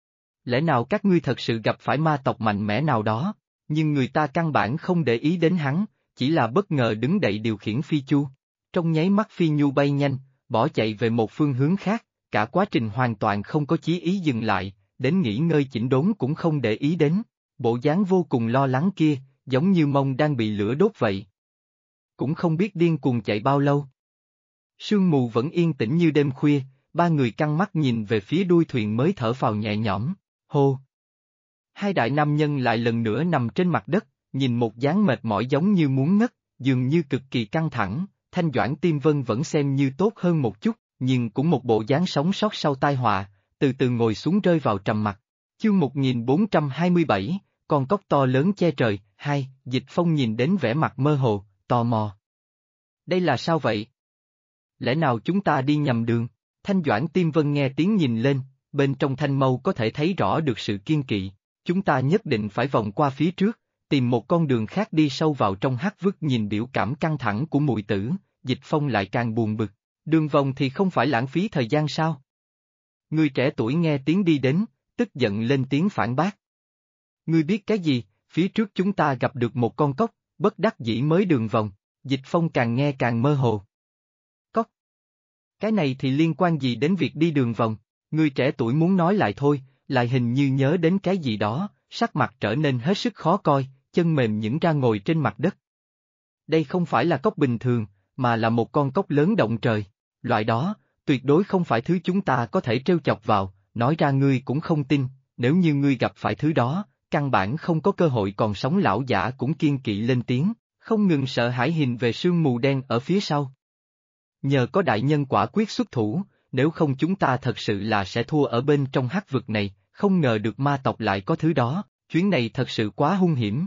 Lẽ nào các ngươi thật sự gặp phải ma tộc mạnh mẽ nào đó, nhưng người ta căn bản không để ý đến hắn, chỉ là bất ngờ đứng dậy điều khiển phi chu. Trong nháy mắt phi nhu bay nhanh, bỏ chạy về một phương hướng khác, cả quá trình hoàn toàn không có chí ý dừng lại, đến nghỉ ngơi chỉnh đốn cũng không để ý đến, bộ dáng vô cùng lo lắng kia, giống như mông đang bị lửa đốt vậy. Cũng không biết điên cuồng chạy bao lâu. Sương mù vẫn yên tĩnh như đêm khuya, ba người căng mắt nhìn về phía đuôi thuyền mới thở phào nhẹ nhõm, hô. Hai đại nam nhân lại lần nữa nằm trên mặt đất, nhìn một dáng mệt mỏi giống như muốn ngất, dường như cực kỳ căng thẳng, Thanh Doãn Tiêm Vân vẫn xem như tốt hơn một chút, nhưng cũng một bộ dáng sống sót sau tai họa, từ từ ngồi xuống rơi vào trầm mặc. Chương 1427, con cóc to lớn che trời, hai, Dịch Phong nhìn đến vẻ mặt mơ hồ, tò mò. Đây là sao vậy? Lẽ nào chúng ta đi nhầm đường? Thanh Doãn Tiêm Vân nghe tiếng nhìn lên, bên trong thanh mâu có thể thấy rõ được sự kiên kỵ. Chúng ta nhất định phải vòng qua phía trước, tìm một con đường khác đi sâu vào trong hắc vức. Nhìn biểu cảm căng thẳng của muội tử, Dịch Phong lại càng buồn bực. Đường vòng thì không phải lãng phí thời gian sao? Người trẻ tuổi nghe tiếng đi đến, tức giận lên tiếng phản bác. Ngươi biết cái gì, phía trước chúng ta gặp được một con cóc, bất đắc dĩ mới đường vòng. Dịch Phong càng nghe càng mơ hồ. Cóc? Cái này thì liên quan gì đến việc đi đường vòng? Người trẻ tuổi muốn nói lại thôi, lại hình như nhớ đến cái gì đó, sắc mặt trở nên hết sức khó coi, chân mềm nhũn ra ngồi trên mặt đất. Đây không phải là cóc bình thường, mà là một con cóc lớn động trời. Loại đó, tuyệt đối không phải thứ chúng ta có thể trêu chọc vào, nói ra ngươi cũng không tin, nếu như ngươi gặp phải thứ đó, căn bản không có cơ hội còn sống. Lão giả cũng kiên kỵ lên tiếng, không ngừng sợ hãi nhìn về sương mù đen ở phía sau. Nhờ có đại nhân quả quyết xuất thủ, nếu không chúng ta thật sự là sẽ thua ở bên trong hắc vực này, không ngờ được ma tộc lại có thứ đó, chuyến này thật sự quá hung hiểm.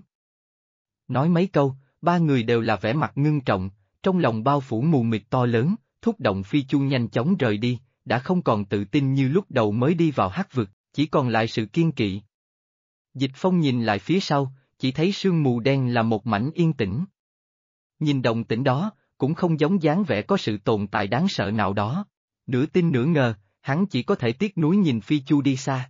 Nói mấy câu, ba người đều là vẻ mặt ngưng trọng, trong lòng bao phủ mù mịt to lớn, thúc động phi chu nhanh chóng rời đi, đã không còn tự tin như lúc đầu mới đi vào hắc vực, chỉ còn lại sự kiên kỵ. Dịch Phong nhìn lại phía sau, chỉ thấy sương mù đen là một mảnh yên tĩnh. Nhìn động tĩnh đó, cũng không giống dáng vẻ có sự tồn tại đáng sợ nào đó. Nửa tin nửa ngờ, hắn chỉ có thể tiếc nuối nhìn Phi Chu đi xa.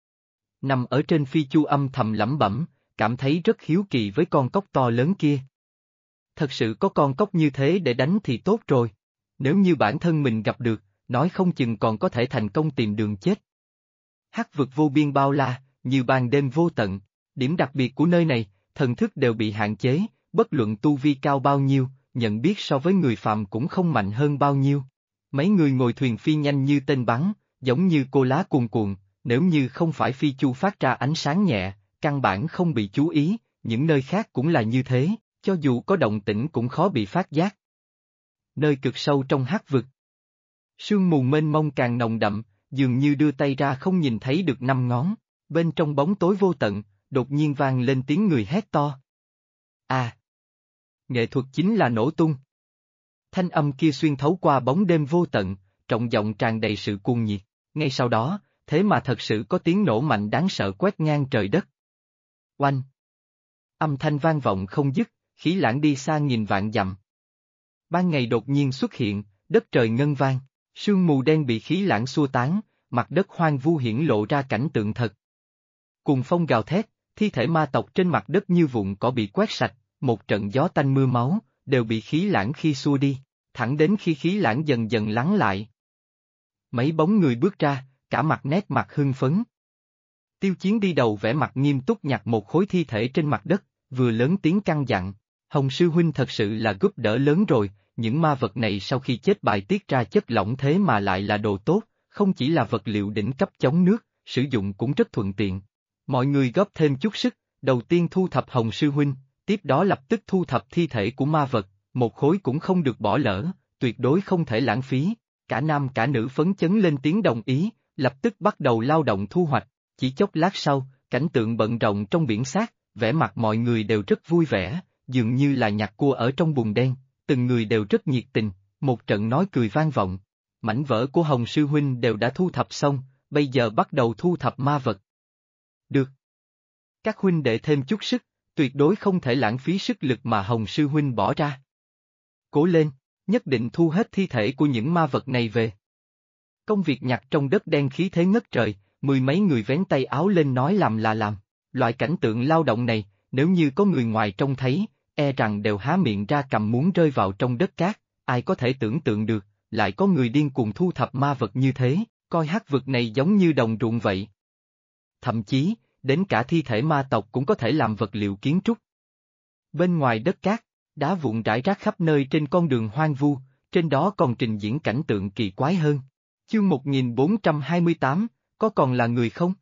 Nằm ở trên Phi Chu âm thầm lẩm bẩm, cảm thấy rất hiếu kỳ với con cóc to lớn kia. Thật sự có con cóc như thế để đánh thì tốt rồi. Nếu như bản thân mình gặp được, nói không chừng còn có thể thành công tìm đường chết. Hắc vực vô biên bao la, như ban đêm vô tận. Điểm đặc biệt của nơi này, thần thức đều bị hạn chế, bất luận tu vi cao bao nhiêu, nhận biết so với người phàm cũng không mạnh hơn bao nhiêu. Mấy người ngồi thuyền phi nhanh như tên bắn, giống như cô lá cuồn cuộn, nếu như không phải Phi Chu phát ra ánh sáng nhẹ, căn bản không bị chú ý, những nơi khác cũng là như thế, cho dù có động tĩnh cũng khó bị phát giác. Nơi cực sâu trong hắc vực. Sương mù mênh mông càng nồng đậm, dường như đưa tay ra không nhìn thấy được năm ngón, bên trong bóng tối vô tận, đột nhiên vang lên tiếng người hét to. À! Nghệ thuật chính là nổ tung. Thanh âm kia xuyên thấu qua bóng đêm vô tận, trọng giọng tràn đầy sự cuồng nhiệt, ngay sau đó, thế mà thật sự có tiếng nổ mạnh đáng sợ quét ngang trời đất. Oanh! Âm thanh vang vọng không dứt, khí lãng đi xa nghìn vạn dặm. Ban ngày đột nhiên xuất hiện, đất trời ngân vang, sương mù đen bị khí lãng xua tán, mặt đất hoang vu hiển lộ ra cảnh tượng thật. Cùng phong gào thét, thi thể ma tộc trên mặt đất như vụn cỏ bị quét sạch, một trận gió tanh mưa máu, đều bị khí lãng khi xua đi, thẳng đến khi khí lãng dần dần lắng lại. Mấy bóng người bước ra, cả mặt nét mặt hưng phấn. Tiêu Chiến đi đầu vẻ mặt nghiêm túc nhặt một khối thi thể trên mặt đất, vừa lớn tiếng căn dặn, Hồng sư huynh thật sự là giúp đỡ lớn rồi, những ma vật này sau khi chết bài tiết ra chất lỏng thế mà lại là đồ tốt, không chỉ là vật liệu đỉnh cấp chống nước, sử dụng cũng rất thuận tiện. Mọi người góp thêm chút sức, đầu tiên thu thập Hồng sư huynh, tiếp đó lập tức thu thập thi thể của ma vật, một khối cũng không được bỏ lỡ, tuyệt đối không thể lãng phí. Cả nam cả nữ phấn chấn lên tiếng đồng ý, lập tức bắt đầu lao động thu hoạch, chỉ chốc lát sau, cảnh tượng bận rộn trong biển xác, vẻ mặt mọi người đều rất vui vẻ, dường như là nhặt cua ở trong bùn đen, từng người đều rất nhiệt tình, một trận nói cười vang vọng. Mảnh vỡ của Hồng sư huynh đều đã thu thập xong, bây giờ bắt đầu thu thập ma vật. Được. Các huynh đệ thêm chút sức, tuyệt đối không thể lãng phí sức lực mà Hồng sư huynh bỏ ra. Cố lên, nhất định thu hết thi thể của những ma vật này về. Công việc nhặt trong đất đen khí thế ngất trời, mười mấy người vén tay áo lên nói làm là làm. Loại cảnh tượng lao động này, nếu như có người ngoài trông thấy, e rằng đều há miệng ra cầm muốn rơi vào trong đất cát, ai có thể tưởng tượng được, lại có người điên cuồng thu thập ma vật như thế, coi hắc vực này giống như đồng ruộng vậy. Thậm chí, đến cả thi thể ma tộc cũng có thể làm vật liệu kiến trúc. Bên ngoài đất cát, đá vụn rải rác khắp nơi trên con đường hoang vu, trên đó còn trình diễn cảnh tượng kỳ quái hơn. Chương 1428, có còn là người không?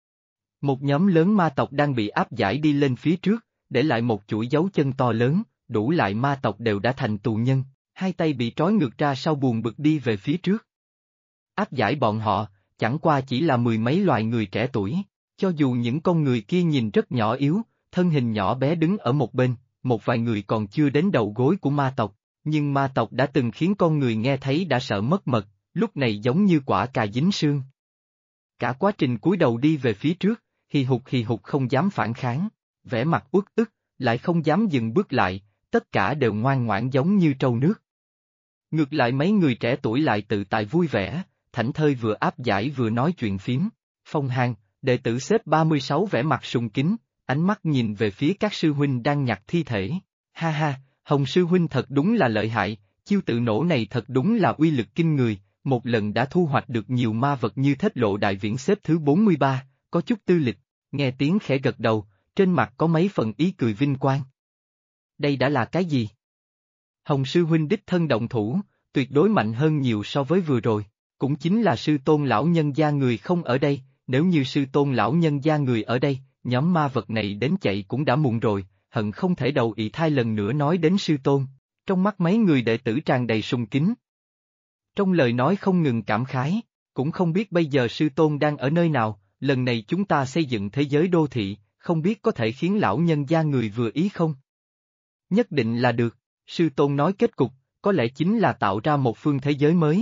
Một nhóm lớn ma tộc đang bị áp giải đi lên phía trước, để lại một chuỗi dấu chân to lớn, đủ lại ma tộc đều đã thành tù nhân, hai tay bị trói ngược ra sau buồn bực đi về phía trước. Áp giải bọn họ, chẳng qua chỉ là mười mấy loài người trẻ tuổi, cho dù những con người kia nhìn rất nhỏ yếu, thân hình nhỏ bé đứng ở một bên, một vài người còn chưa đến đầu gối của ma tộc, nhưng ma tộc đã từng khiến con người nghe thấy đã sợ mất mật, lúc này giống như quả cà dính sương. Cả quá trình cúi đầu đi về phía trước, hì hục không dám phản kháng, vẻ mặt uất ức, lại không dám dừng bước lại, tất cả đều ngoan ngoãn giống như trâu nước. Ngược lại mấy người trẻ tuổi lại tự tại vui vẻ, thảnh thơi vừa áp giải vừa nói chuyện phím. Phong Hàn, đệ tử xếp 36 vẻ mặt sùng kính, ánh mắt nhìn về phía các sư huynh đang nhặt thi thể. Ha ha, Hồng sư huynh thật đúng là lợi hại, chiêu tự nổ này thật đúng là uy lực kinh người, một lần đã thu hoạch được nhiều ma vật như Thết Lộ Đại Viễn xếp thứ 43, có chút tư lịch, nghe tiếng khẽ gật đầu, trên mặt có mấy phần ý cười vinh quang. Đây đã là cái gì? Hồng sư huynh đích thân động thủ, tuyệt đối mạnh hơn nhiều so với vừa rồi, cũng chính là sư tôn lão nhân gia người không ở đây, nếu như sư tôn lão nhân gia người ở đây, nhóm ma vật này đến chạy cũng đã muộn rồi, hận không thể đầu ị thai lần nữa nói đến sư tôn, trong mắt mấy người đệ tử tràn đầy sùng kính. Trong lời nói không ngừng cảm khái, cũng không biết bây giờ sư tôn đang ở nơi nào, lần này chúng ta xây dựng thế giới đô thị, không biết có thể khiến lão nhân gia người vừa ý không? Nhất định là được, sư tôn nói kết cục, có lẽ chính là tạo ra một phương thế giới mới.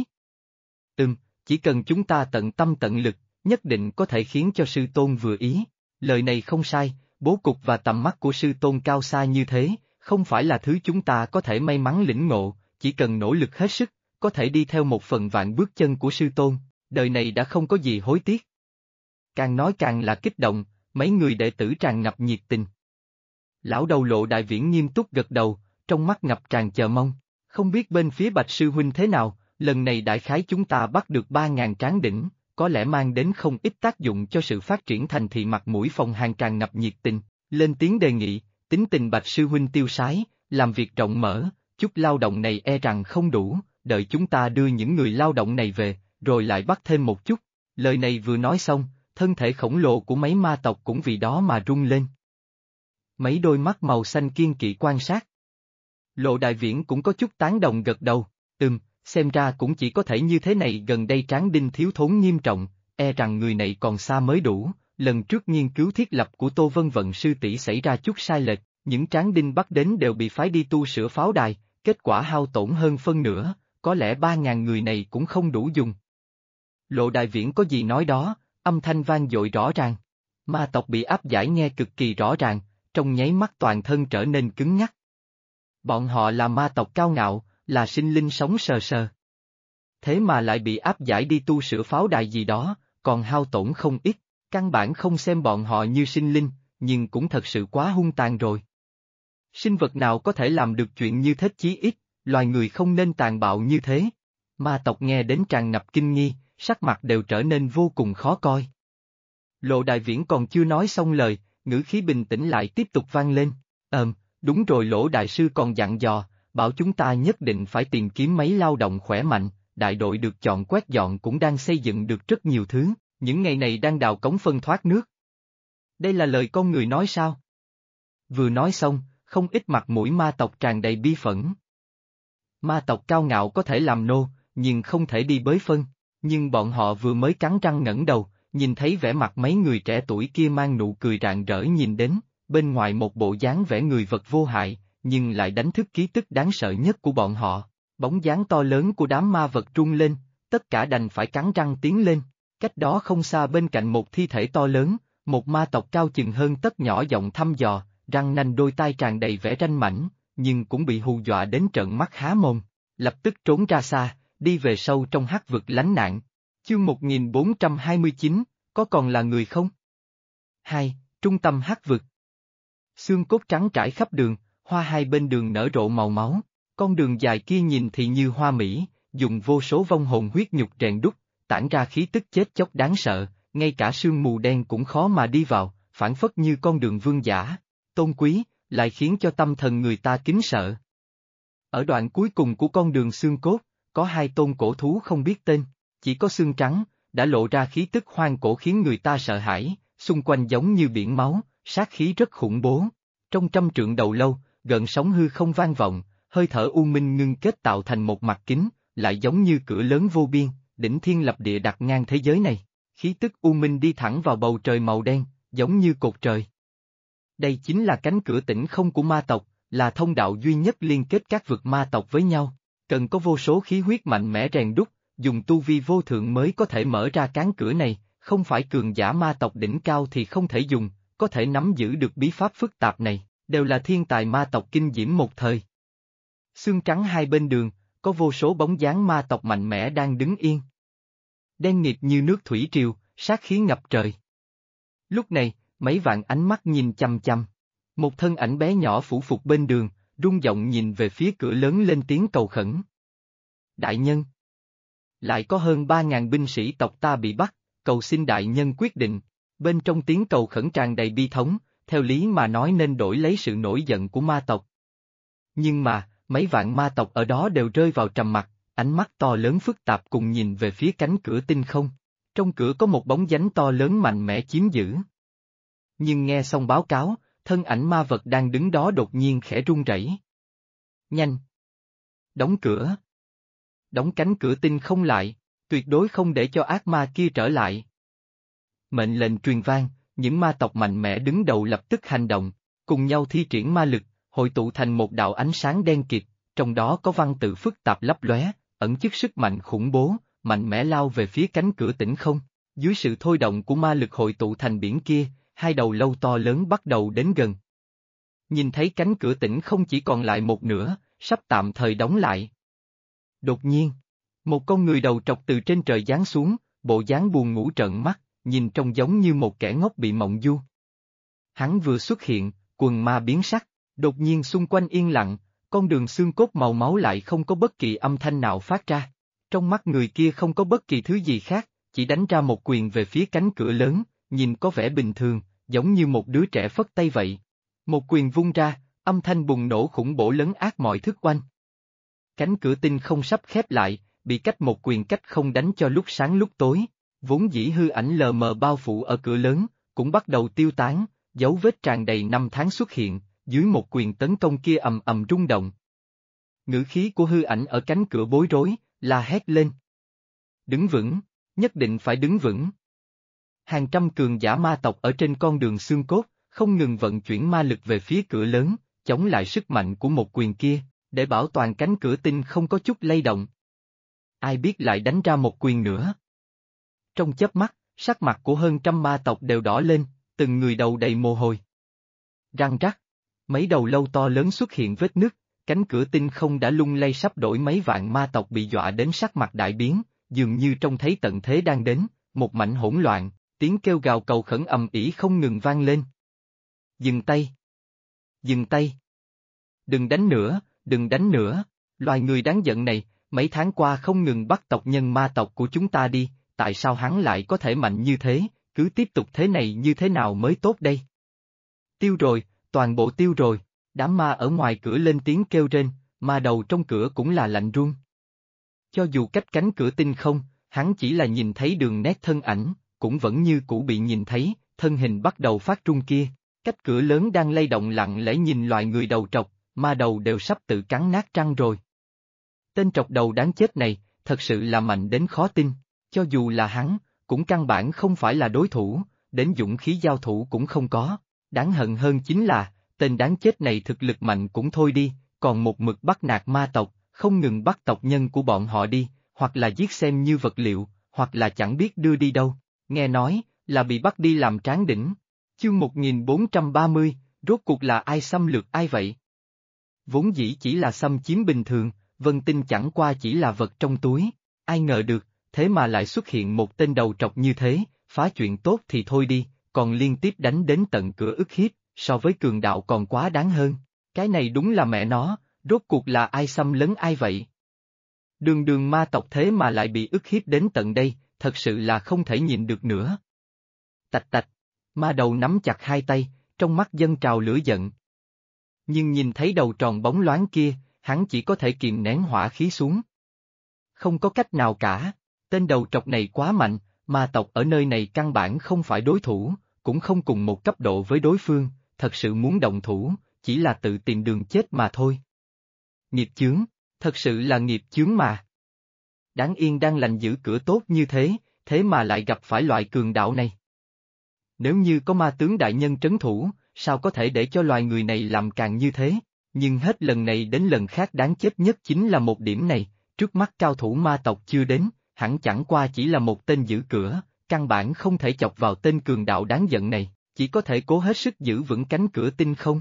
Chỉ cần chúng ta tận tâm tận lực, nhất định có thể khiến cho sư tôn vừa ý. Lời này không sai, bố cục và tầm mắt của sư tôn cao xa như thế, không phải là thứ chúng ta có thể may mắn lĩnh ngộ, chỉ cần nỗ lực hết sức, có thể đi theo một phần vạn bước chân của sư tôn, Đời này đã không có gì hối tiếc. Càng nói càng là kích động, mấy người đệ tử tràn ngập nhiệt tình. Lão đầu Lộ Đại Viễn nghiêm túc gật đầu, trong mắt ngập tràn chờ mong. Không biết bên phía Bạch Sư Huynh thế nào, lần này đại khái chúng ta bắt được 3.000 tráng đỉnh, có lẽ mang đến không ít tác dụng cho sự phát triển thành thị. Mặt mũi Phong Hàn tràn ngập nhiệt tình, lên tiếng đề nghị, tính tình Bạch Sư Huynh tiêu sái, làm việc rộng mở, chút lao động này e rằng không đủ, đợi chúng ta đưa những người lao động này về, rồi lại bắt thêm một chút. Lời này vừa nói xong, thân thể khổng lồ của mấy ma tộc cũng vì đó mà rung lên. Mấy đôi mắt màu xanh kiên kỵ quan sát. Lộ Đại Viễn cũng có chút tán đồng gật đầu, xem ra cũng chỉ có thể như thế này. Gần đây Tráng Đinh thiếu thốn nghiêm trọng, e rằng người này còn xa mới đủ. Lần trước nghiên cứu thiết lập của Tô Vân Vận sư tỷ xảy ra chút sai lệch, những Tráng Đinh bắt đến đều bị phái đi tu sửa pháo đài, kết quả hao tổn hơn phân nửa, có lẽ 3.000 người này cũng không đủ dùng. Lộ Đại Viễn có gì nói đó, âm thanh vang dội rõ ràng. Ma tộc bị áp giải nghe cực kỳ rõ ràng, trong nháy mắt toàn thân trở nên cứng nhắc. Bọn họ là ma tộc cao ngạo, là sinh linh sống sờ sờ. Thế mà lại bị áp giải đi tu sửa pháo đài gì đó, còn hao tổn không ít, căn bản không xem bọn họ như sinh linh, nhưng cũng thật sự quá hung tàn rồi. Sinh vật nào có thể làm được chuyện như thế? Chí ít, loài người không nên tàn bạo như thế. Ma tộc nghe đến tràn ngập kinh nghi, sắc mặt đều trở nên vô cùng khó coi. Lộ Đại Viễn còn chưa nói xong lời, ngữ khí bình tĩnh lại tiếp tục vang lên. Đúng rồi, Lỗ Đại Sư còn dặn dò, bảo chúng ta nhất định phải tìm kiếm mấy lao động khỏe mạnh, đại đội được chọn quét dọn cũng đang xây dựng được rất nhiều thứ, những ngày này đang đào cống phân thoát nước. Đây là lời con người nói sao? Vừa nói xong, không ít mặt mũi ma tộc tràn đầy bi phẫn. Ma tộc cao ngạo có thể làm nô, nhưng không thể đi bới phân, nhưng bọn họ vừa mới cắn răng ngẩng đầu, nhìn thấy vẻ mặt mấy người trẻ tuổi kia mang nụ cười rạng rỡ nhìn đến, bên ngoài một bộ dáng vẻ người vật vô hại, nhưng lại đánh thức ký tức đáng sợ nhất của bọn họ. Bóng dáng to lớn của đám ma vật rung lên, tất cả đành phải cắn răng tiến lên. Cách đó không xa bên cạnh một thi thể to lớn, một ma tộc cao chừng hơn tấc nhỏ giọng thăm dò, răng nanh đôi tai tràn đầy vẻ ranh mãnh, nhưng cũng bị hù dọa đến trợn mắt há mồm, lập tức trốn ra xa, đi về sâu trong hắc vực lánh nạn. Chương 1429, có còn là người không? 2. Trung tâm hắc vực. Xương cốt trắng trải khắp đường, hoa hai bên đường nở rộ màu máu, con đường dài kia nhìn thì như hoa mỹ, dùng vô số vong hồn huyết nhục rèn đúc, tản ra khí tức chết chóc đáng sợ, ngay cả sương mù đen cũng khó mà đi vào, phảng phất như con đường vương giả, tôn quý, lại khiến cho tâm thần người ta kính sợ. Ở đoạn cuối cùng của con đường xương cốt, có hai tôn cổ thú không biết tên, chỉ có xương trắng, đã lộ ra khí tức hoang cổ khiến người ta sợ hãi, xung quanh giống như biển máu, sát khí rất khủng bố. Trong trăm trượng đầu lâu, gợn sóng hư không vang vọng, hơi thở u minh ngưng kết tạo thành một mặt kính, lại giống như cửa lớn vô biên, đỉnh thiên lập địa đặt ngang thế giới này. Khí tức u minh đi thẳng vào bầu trời màu đen, giống như cột trời. Đây chính là cánh cửa tĩnh không của ma tộc, là thông đạo duy nhất liên kết các vực ma tộc với nhau. Cần có vô số khí huyết mạnh mẽ rèn đúc, dùng tu vi vô thượng mới có thể mở ra cánh cửa này, không phải cường giả ma tộc đỉnh cao thì không thể dùng, có thể nắm giữ được bí pháp phức tạp này, đều là thiên tài ma tộc kinh diễm một thời. Xương trắng hai bên đường, có vô số bóng dáng ma tộc mạnh mẽ đang đứng yên. Đen nghịt như nước thủy triều, sát khí ngập trời. Lúc này, mấy vạn ánh mắt nhìn chằm chằm. Một thân ảnh bé nhỏ phủ phục bên đường, rung giọng nhìn về phía cửa lớn lên tiếng cầu khẩn. Đại nhân! Lại có hơn 3.000 binh sĩ tộc ta bị bắt, cầu xin đại nhân quyết định. Bên trong tiếng cầu khẩn tràn đầy bi thống, theo lý mà nói nên đổi lấy sự nổi giận của ma tộc. Nhưng mà, mấy vạn ma tộc ở đó đều rơi vào trầm mặc, ánh mắt to lớn phức tạp cùng nhìn về phía cánh cửa tinh không. Trong cửa có một bóng dáng to lớn mạnh mẽ chiếm giữ. Nhưng nghe xong báo cáo, thân ảnh ma vật đang đứng đó đột nhiên khẽ run rẩy. Nhanh! Đóng cửa! Đóng cánh cửa tinh không lại, tuyệt đối không để cho ác ma kia trở lại. Mệnh lệnh truyền vang, những ma tộc mạnh mẽ đứng đầu lập tức hành động, cùng nhau thi triển ma lực, hội tụ thành một đạo ánh sáng đen kịt, trong đó có văn tự phức tạp lấp lóe, ẩn chứa sức mạnh khủng bố, mạnh mẽ lao về phía cánh cửa tĩnh không. Dưới sự thôi động của ma lực hội tụ thành biển kia, hai đầu lâu to lớn bắt đầu đến gần. Nhìn thấy cánh cửa tĩnh không chỉ còn lại một nửa, sắp tạm thời đóng lại. Đột nhiên, một con người đầu trọc từ trên trời giáng xuống, bộ dáng buồn ngủ trợn mắt, nhìn trông giống như một kẻ ngốc bị mộng du. Hắn vừa xuất hiện, quần ma biến sắc, đột nhiên xung quanh yên lặng, con đường xương cốt màu máu lại không có bất kỳ âm thanh nào phát ra. Trong mắt người kia không có bất kỳ thứ gì khác, chỉ đánh ra một quyền về phía cánh cửa lớn, nhìn có vẻ bình thường, giống như một đứa trẻ phất tay vậy. Một quyền vung ra, âm thanh bùng nổ khủng bố lấn át mọi thức quanh. Cánh cửa tinh không sắp khép lại, bị cách một quyền cách không đánh cho lúc sáng lúc tối, vốn dĩ hư ảnh lờ mờ bao phủ ở cửa lớn, cũng bắt đầu tiêu tán, dấu vết tràn đầy năm tháng xuất hiện, dưới một quyền tấn công kia ầm ầm rung động. Ngữ khí của hư ảnh ở cánh cửa bối rối, la hét lên. Đứng vững, nhất định phải đứng vững. Hàng trăm cường giả ma tộc ở trên con đường xương cốt, không ngừng vận chuyển ma lực về phía cửa lớn, chống lại sức mạnh của một quyền kia, để bảo toàn cánh cửa tinh không có chút lay động. Ai biết lại đánh ra một quyền nữa. Trong chớp mắt, sắc mặt của hơn trăm ma tộc đều đỏ lên, từng người đầu đầy mồ hôi. Răng rắc, mấy đầu lâu to lớn xuất hiện vết nứt, cánh cửa tinh không đã lung lay sắp đổi mấy vạn ma tộc bị dọa đến sắc mặt đại biến, dường như trông thấy tận thế đang đến, một mảnh hỗn loạn, tiếng kêu gào cầu khẩn ầm ĩ không ngừng vang lên. Dừng tay! Dừng tay! Đừng đánh nữa, đừng đánh nữa, loài người đáng giận này, mấy tháng qua không ngừng bắt tộc nhân ma tộc của chúng ta đi, tại sao hắn lại có thể mạnh như thế, cứ tiếp tục thế này như thế nào mới tốt đây? Tiêu rồi, toàn bộ tiêu rồi, đám ma ở ngoài cửa lên tiếng kêu rên, ma đầu trong cửa cũng là lạnh run. Cho dù cách cánh cửa tinh không, hắn chỉ là nhìn thấy đường nét thân ảnh, cũng vẫn như cũ bị nhìn thấy, thân hình bắt đầu phát run kia, cách cửa lớn đang lay động lặng lẽ nhìn loài người đầu trọc, ma đầu đều sắp tự cắn nát răng rồi. Tên trọc đầu đáng chết này, thật sự là mạnh đến khó tin, cho dù là hắn, cũng căn bản không phải là đối thủ, đến dũng khí giao thủ cũng không có, đáng hận hơn chính là, tên đáng chết này thực lực mạnh cũng thôi đi, còn một mực bắt nạt ma tộc, không ngừng bắt tộc nhân của bọn họ đi, hoặc là giết xem như vật liệu, hoặc là chẳng biết đưa đi đâu, nghe nói, là bị bắt đi làm tráng đỉnh. Chương 1430, rốt cuộc là ai xâm lược ai vậy? Vốn dĩ chỉ là xâm chiếm bình thường, Vân Tinh chẳng qua chỉ là vật trong túi, ai ngờ được, thế mà lại xuất hiện một tên đầu trọc như thế, phá chuyện tốt thì thôi đi, còn liên tiếp đánh đến tận cửa ức hiếp, so với cường đạo còn quá đáng hơn, cái này đúng là mẹ nó, rốt cuộc là ai xâm lấn ai vậy? Đường đường ma tộc thế mà lại bị ức hiếp đến tận đây, thật sự là không thể nhịn được nữa. Tạch tạch, ma đầu nắm chặt hai tay, trong mắt dâng trào lửa giận. Nhưng nhìn thấy đầu tròn bóng loáng kia, hắn chỉ có thể kìm nén hỏa khí xuống. Không có cách nào cả, tên đầu trọc này quá mạnh, ma tộc ở nơi này căn bản không phải đối thủ, cũng không cùng một cấp độ với đối phương, thật sự muốn động thủ, chỉ là tự tìm đường chết mà thôi. Nghiệp chướng, thật sự là nghiệp chướng mà. Đáng yên đang lành giữ cửa tốt như thế, thế mà lại gặp phải loại cường đạo này. Nếu như có ma tướng đại nhân trấn thủ, sao có thể để cho loài người này làm càng như thế, nhưng hết lần này đến lần khác đáng chết nhất chính là một điểm này, trước mắt cao thủ ma tộc chưa đến, hẳn chẳng qua chỉ là một tên giữ cửa, căn bản không thể chọc vào tên cường đạo đáng giận này, chỉ có thể cố hết sức giữ vững cánh cửa tinh không.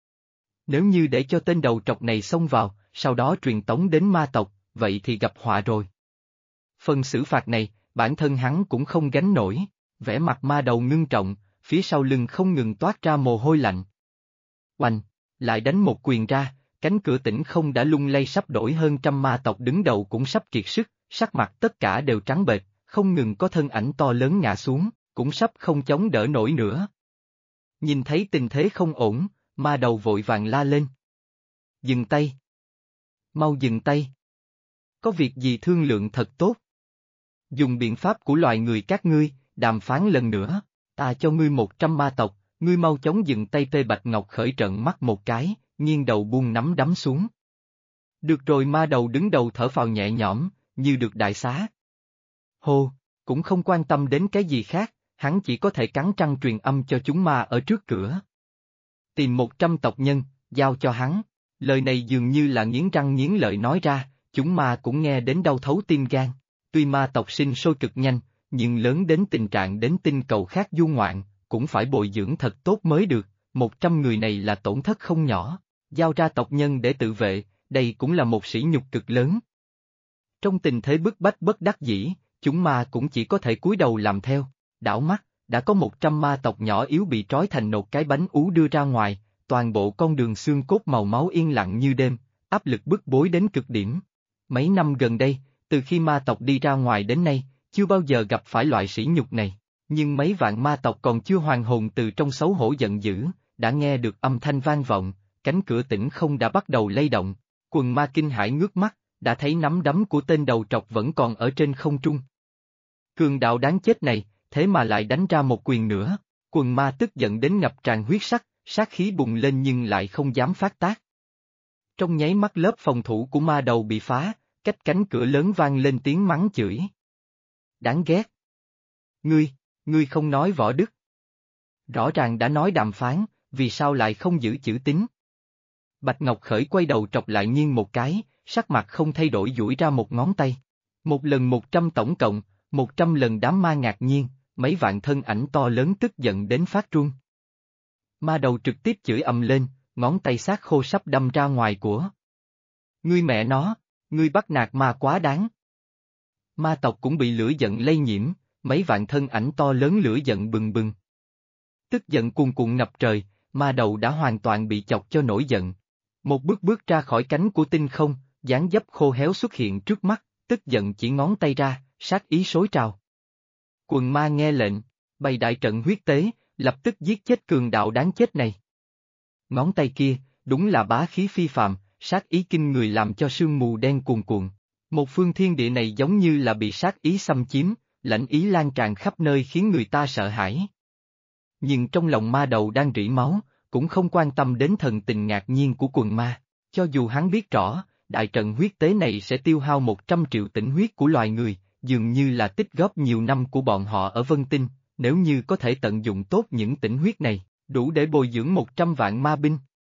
Nếu như để cho tên đầu trọc này xông vào, sau đó truyền tống đến ma tộc, vậy thì gặp họa rồi. Phần xử phạt này, bản thân hắn cũng không gánh nổi, vẻ mặt ma đầu ngưng trọng, phía sau lưng không ngừng toát ra mồ hôi lạnh. Oanh, lại đánh một quyền ra, cánh cửa tĩnh không đã lung lay sắp đổi hơn trăm ma tộc đứng đầu cũng sắp kiệt sức, sắc mặt tất cả đều trắng bệch, không ngừng có thân ảnh to lớn ngã xuống, cũng sắp không chống đỡ nổi nữa. Nhìn thấy tình thế không ổn, ma đầu vội vàng la lên. Dừng tay! Mau dừng tay! Có việc gì thương lượng thật tốt? Dùng biện pháp của loài người các ngươi, đàm phán lần nữa, ta cho ngươi 100 ma tộc, ngươi mau chóng dừng tay. Tê Bạch Ngọc khởi trợn mắt một cái, nghiêng đầu buông nắm đấm xuống. Được rồi, ma đầu đứng đầu thở phào nhẹ nhõm, như được đại xá. Hô, cũng không quan tâm đến cái gì khác, hắn chỉ có thể cắn răng truyền âm cho chúng ma ở trước cửa. Tìm 100 tộc nhân, giao cho hắn, lời này dường như là nghiến răng nghiến lợi nói ra, chúng ma cũng nghe đến đau thấu tim gan. Tuy ma tộc sinh sôi cực nhanh, nhưng lớn đến tình trạng đến tinh cầu khác du ngoạn, cũng phải bồi dưỡng thật tốt mới được, 100 người này là tổn thất không nhỏ, giao ra tộc nhân để tự vệ, đây cũng là một sỉ nhục cực lớn. Trong tình thế bức bách bất đắc dĩ, chúng ma cũng chỉ có thể cúi đầu làm theo. Đảo mắt, đã có 100 ma tộc nhỏ yếu bị trói thành một cái bánh ú đưa ra ngoài, toàn bộ con đường xương cốt màu máu yên lặng như đêm, áp lực bức bối đến cực điểm. Mấy năm gần đây, từ khi ma tộc đi ra ngoài đến nay, chưa bao giờ gặp phải loại sỉ nhục này, nhưng mấy vạn ma tộc còn chưa hoàn hồn từ trong xấu hổ giận dữ, đã nghe được âm thanh vang vọng, cánh cửa tĩnh không đã bắt đầu lay động, quần ma kinh hãi ngước mắt, đã thấy nắm đấm của tên đầu trọc vẫn còn ở trên không trung. Cường đạo đáng chết này, thế mà lại đánh ra một quyền nữa, quần ma tức giận đến ngập tràn huyết sắc, sát khí bùng lên nhưng lại không dám phát tác. Trong nháy mắt lớp phòng thủ của ma đầu bị phá, cách cánh cửa lớn vang lên tiếng mắng chửi. Đáng ghét. Ngươi không nói võ đức. Rõ ràng đã nói đàm phán, vì sao lại không giữ chữ tín? Bạch Ngọc Khởi quay đầu trọc lại Nhiên một cái, sắc mặt không thay đổi duỗi ra một ngón tay. Một lần 100 tổng cộng, 100 lần đám ma ngạc nhiên, mấy vạn thân ảnh to lớn tức giận đến phát run. Ma đầu trực tiếp chửi ầm lên, ngón tay xác khô sắp đâm ra ngoài của. Ngươi mẹ nó, ngươi bắt nạt ma quá đáng. Ma tộc cũng bị lửa giận lây nhiễm, mấy vạn thân ảnh to lớn lửa giận bừng bừng. Tức giận cuồn cuộn ngập trời, ma đầu đã hoàn toàn bị chọc cho nổi giận. Một bước ra khỏi cánh của tinh không, dáng dấp khô héo xuất hiện trước mắt, tức giận chỉ ngón tay ra, sát ý xối trào. Quần ma nghe lệnh, bày đại trận huyết tế, lập tức giết chết cường đạo đáng chết này. Ngón tay kia, đúng là bá khí phi phàm, sát ý kinh người làm cho sương mù đen cuồn cuộn. Một phương thiên địa này giống như là bị sát ý xâm chiếm, lãnh ý lan tràn khắp nơi khiến người ta sợ hãi. Nhưng trong lòng ma đầu đang rỉ máu, cũng không quan tâm đến thần tình ngạc nhiên của quần ma, cho dù hắn biết rõ, đại trận huyết tế này sẽ tiêu hao 100 triệu tĩnh huyết của loài người, dường như là tích góp nhiều năm của bọn họ ở Vân Tinh, nếu như có thể tận dụng tốt những tĩnh huyết này, đủ để bồi dưỡng 100 vạn ma binh.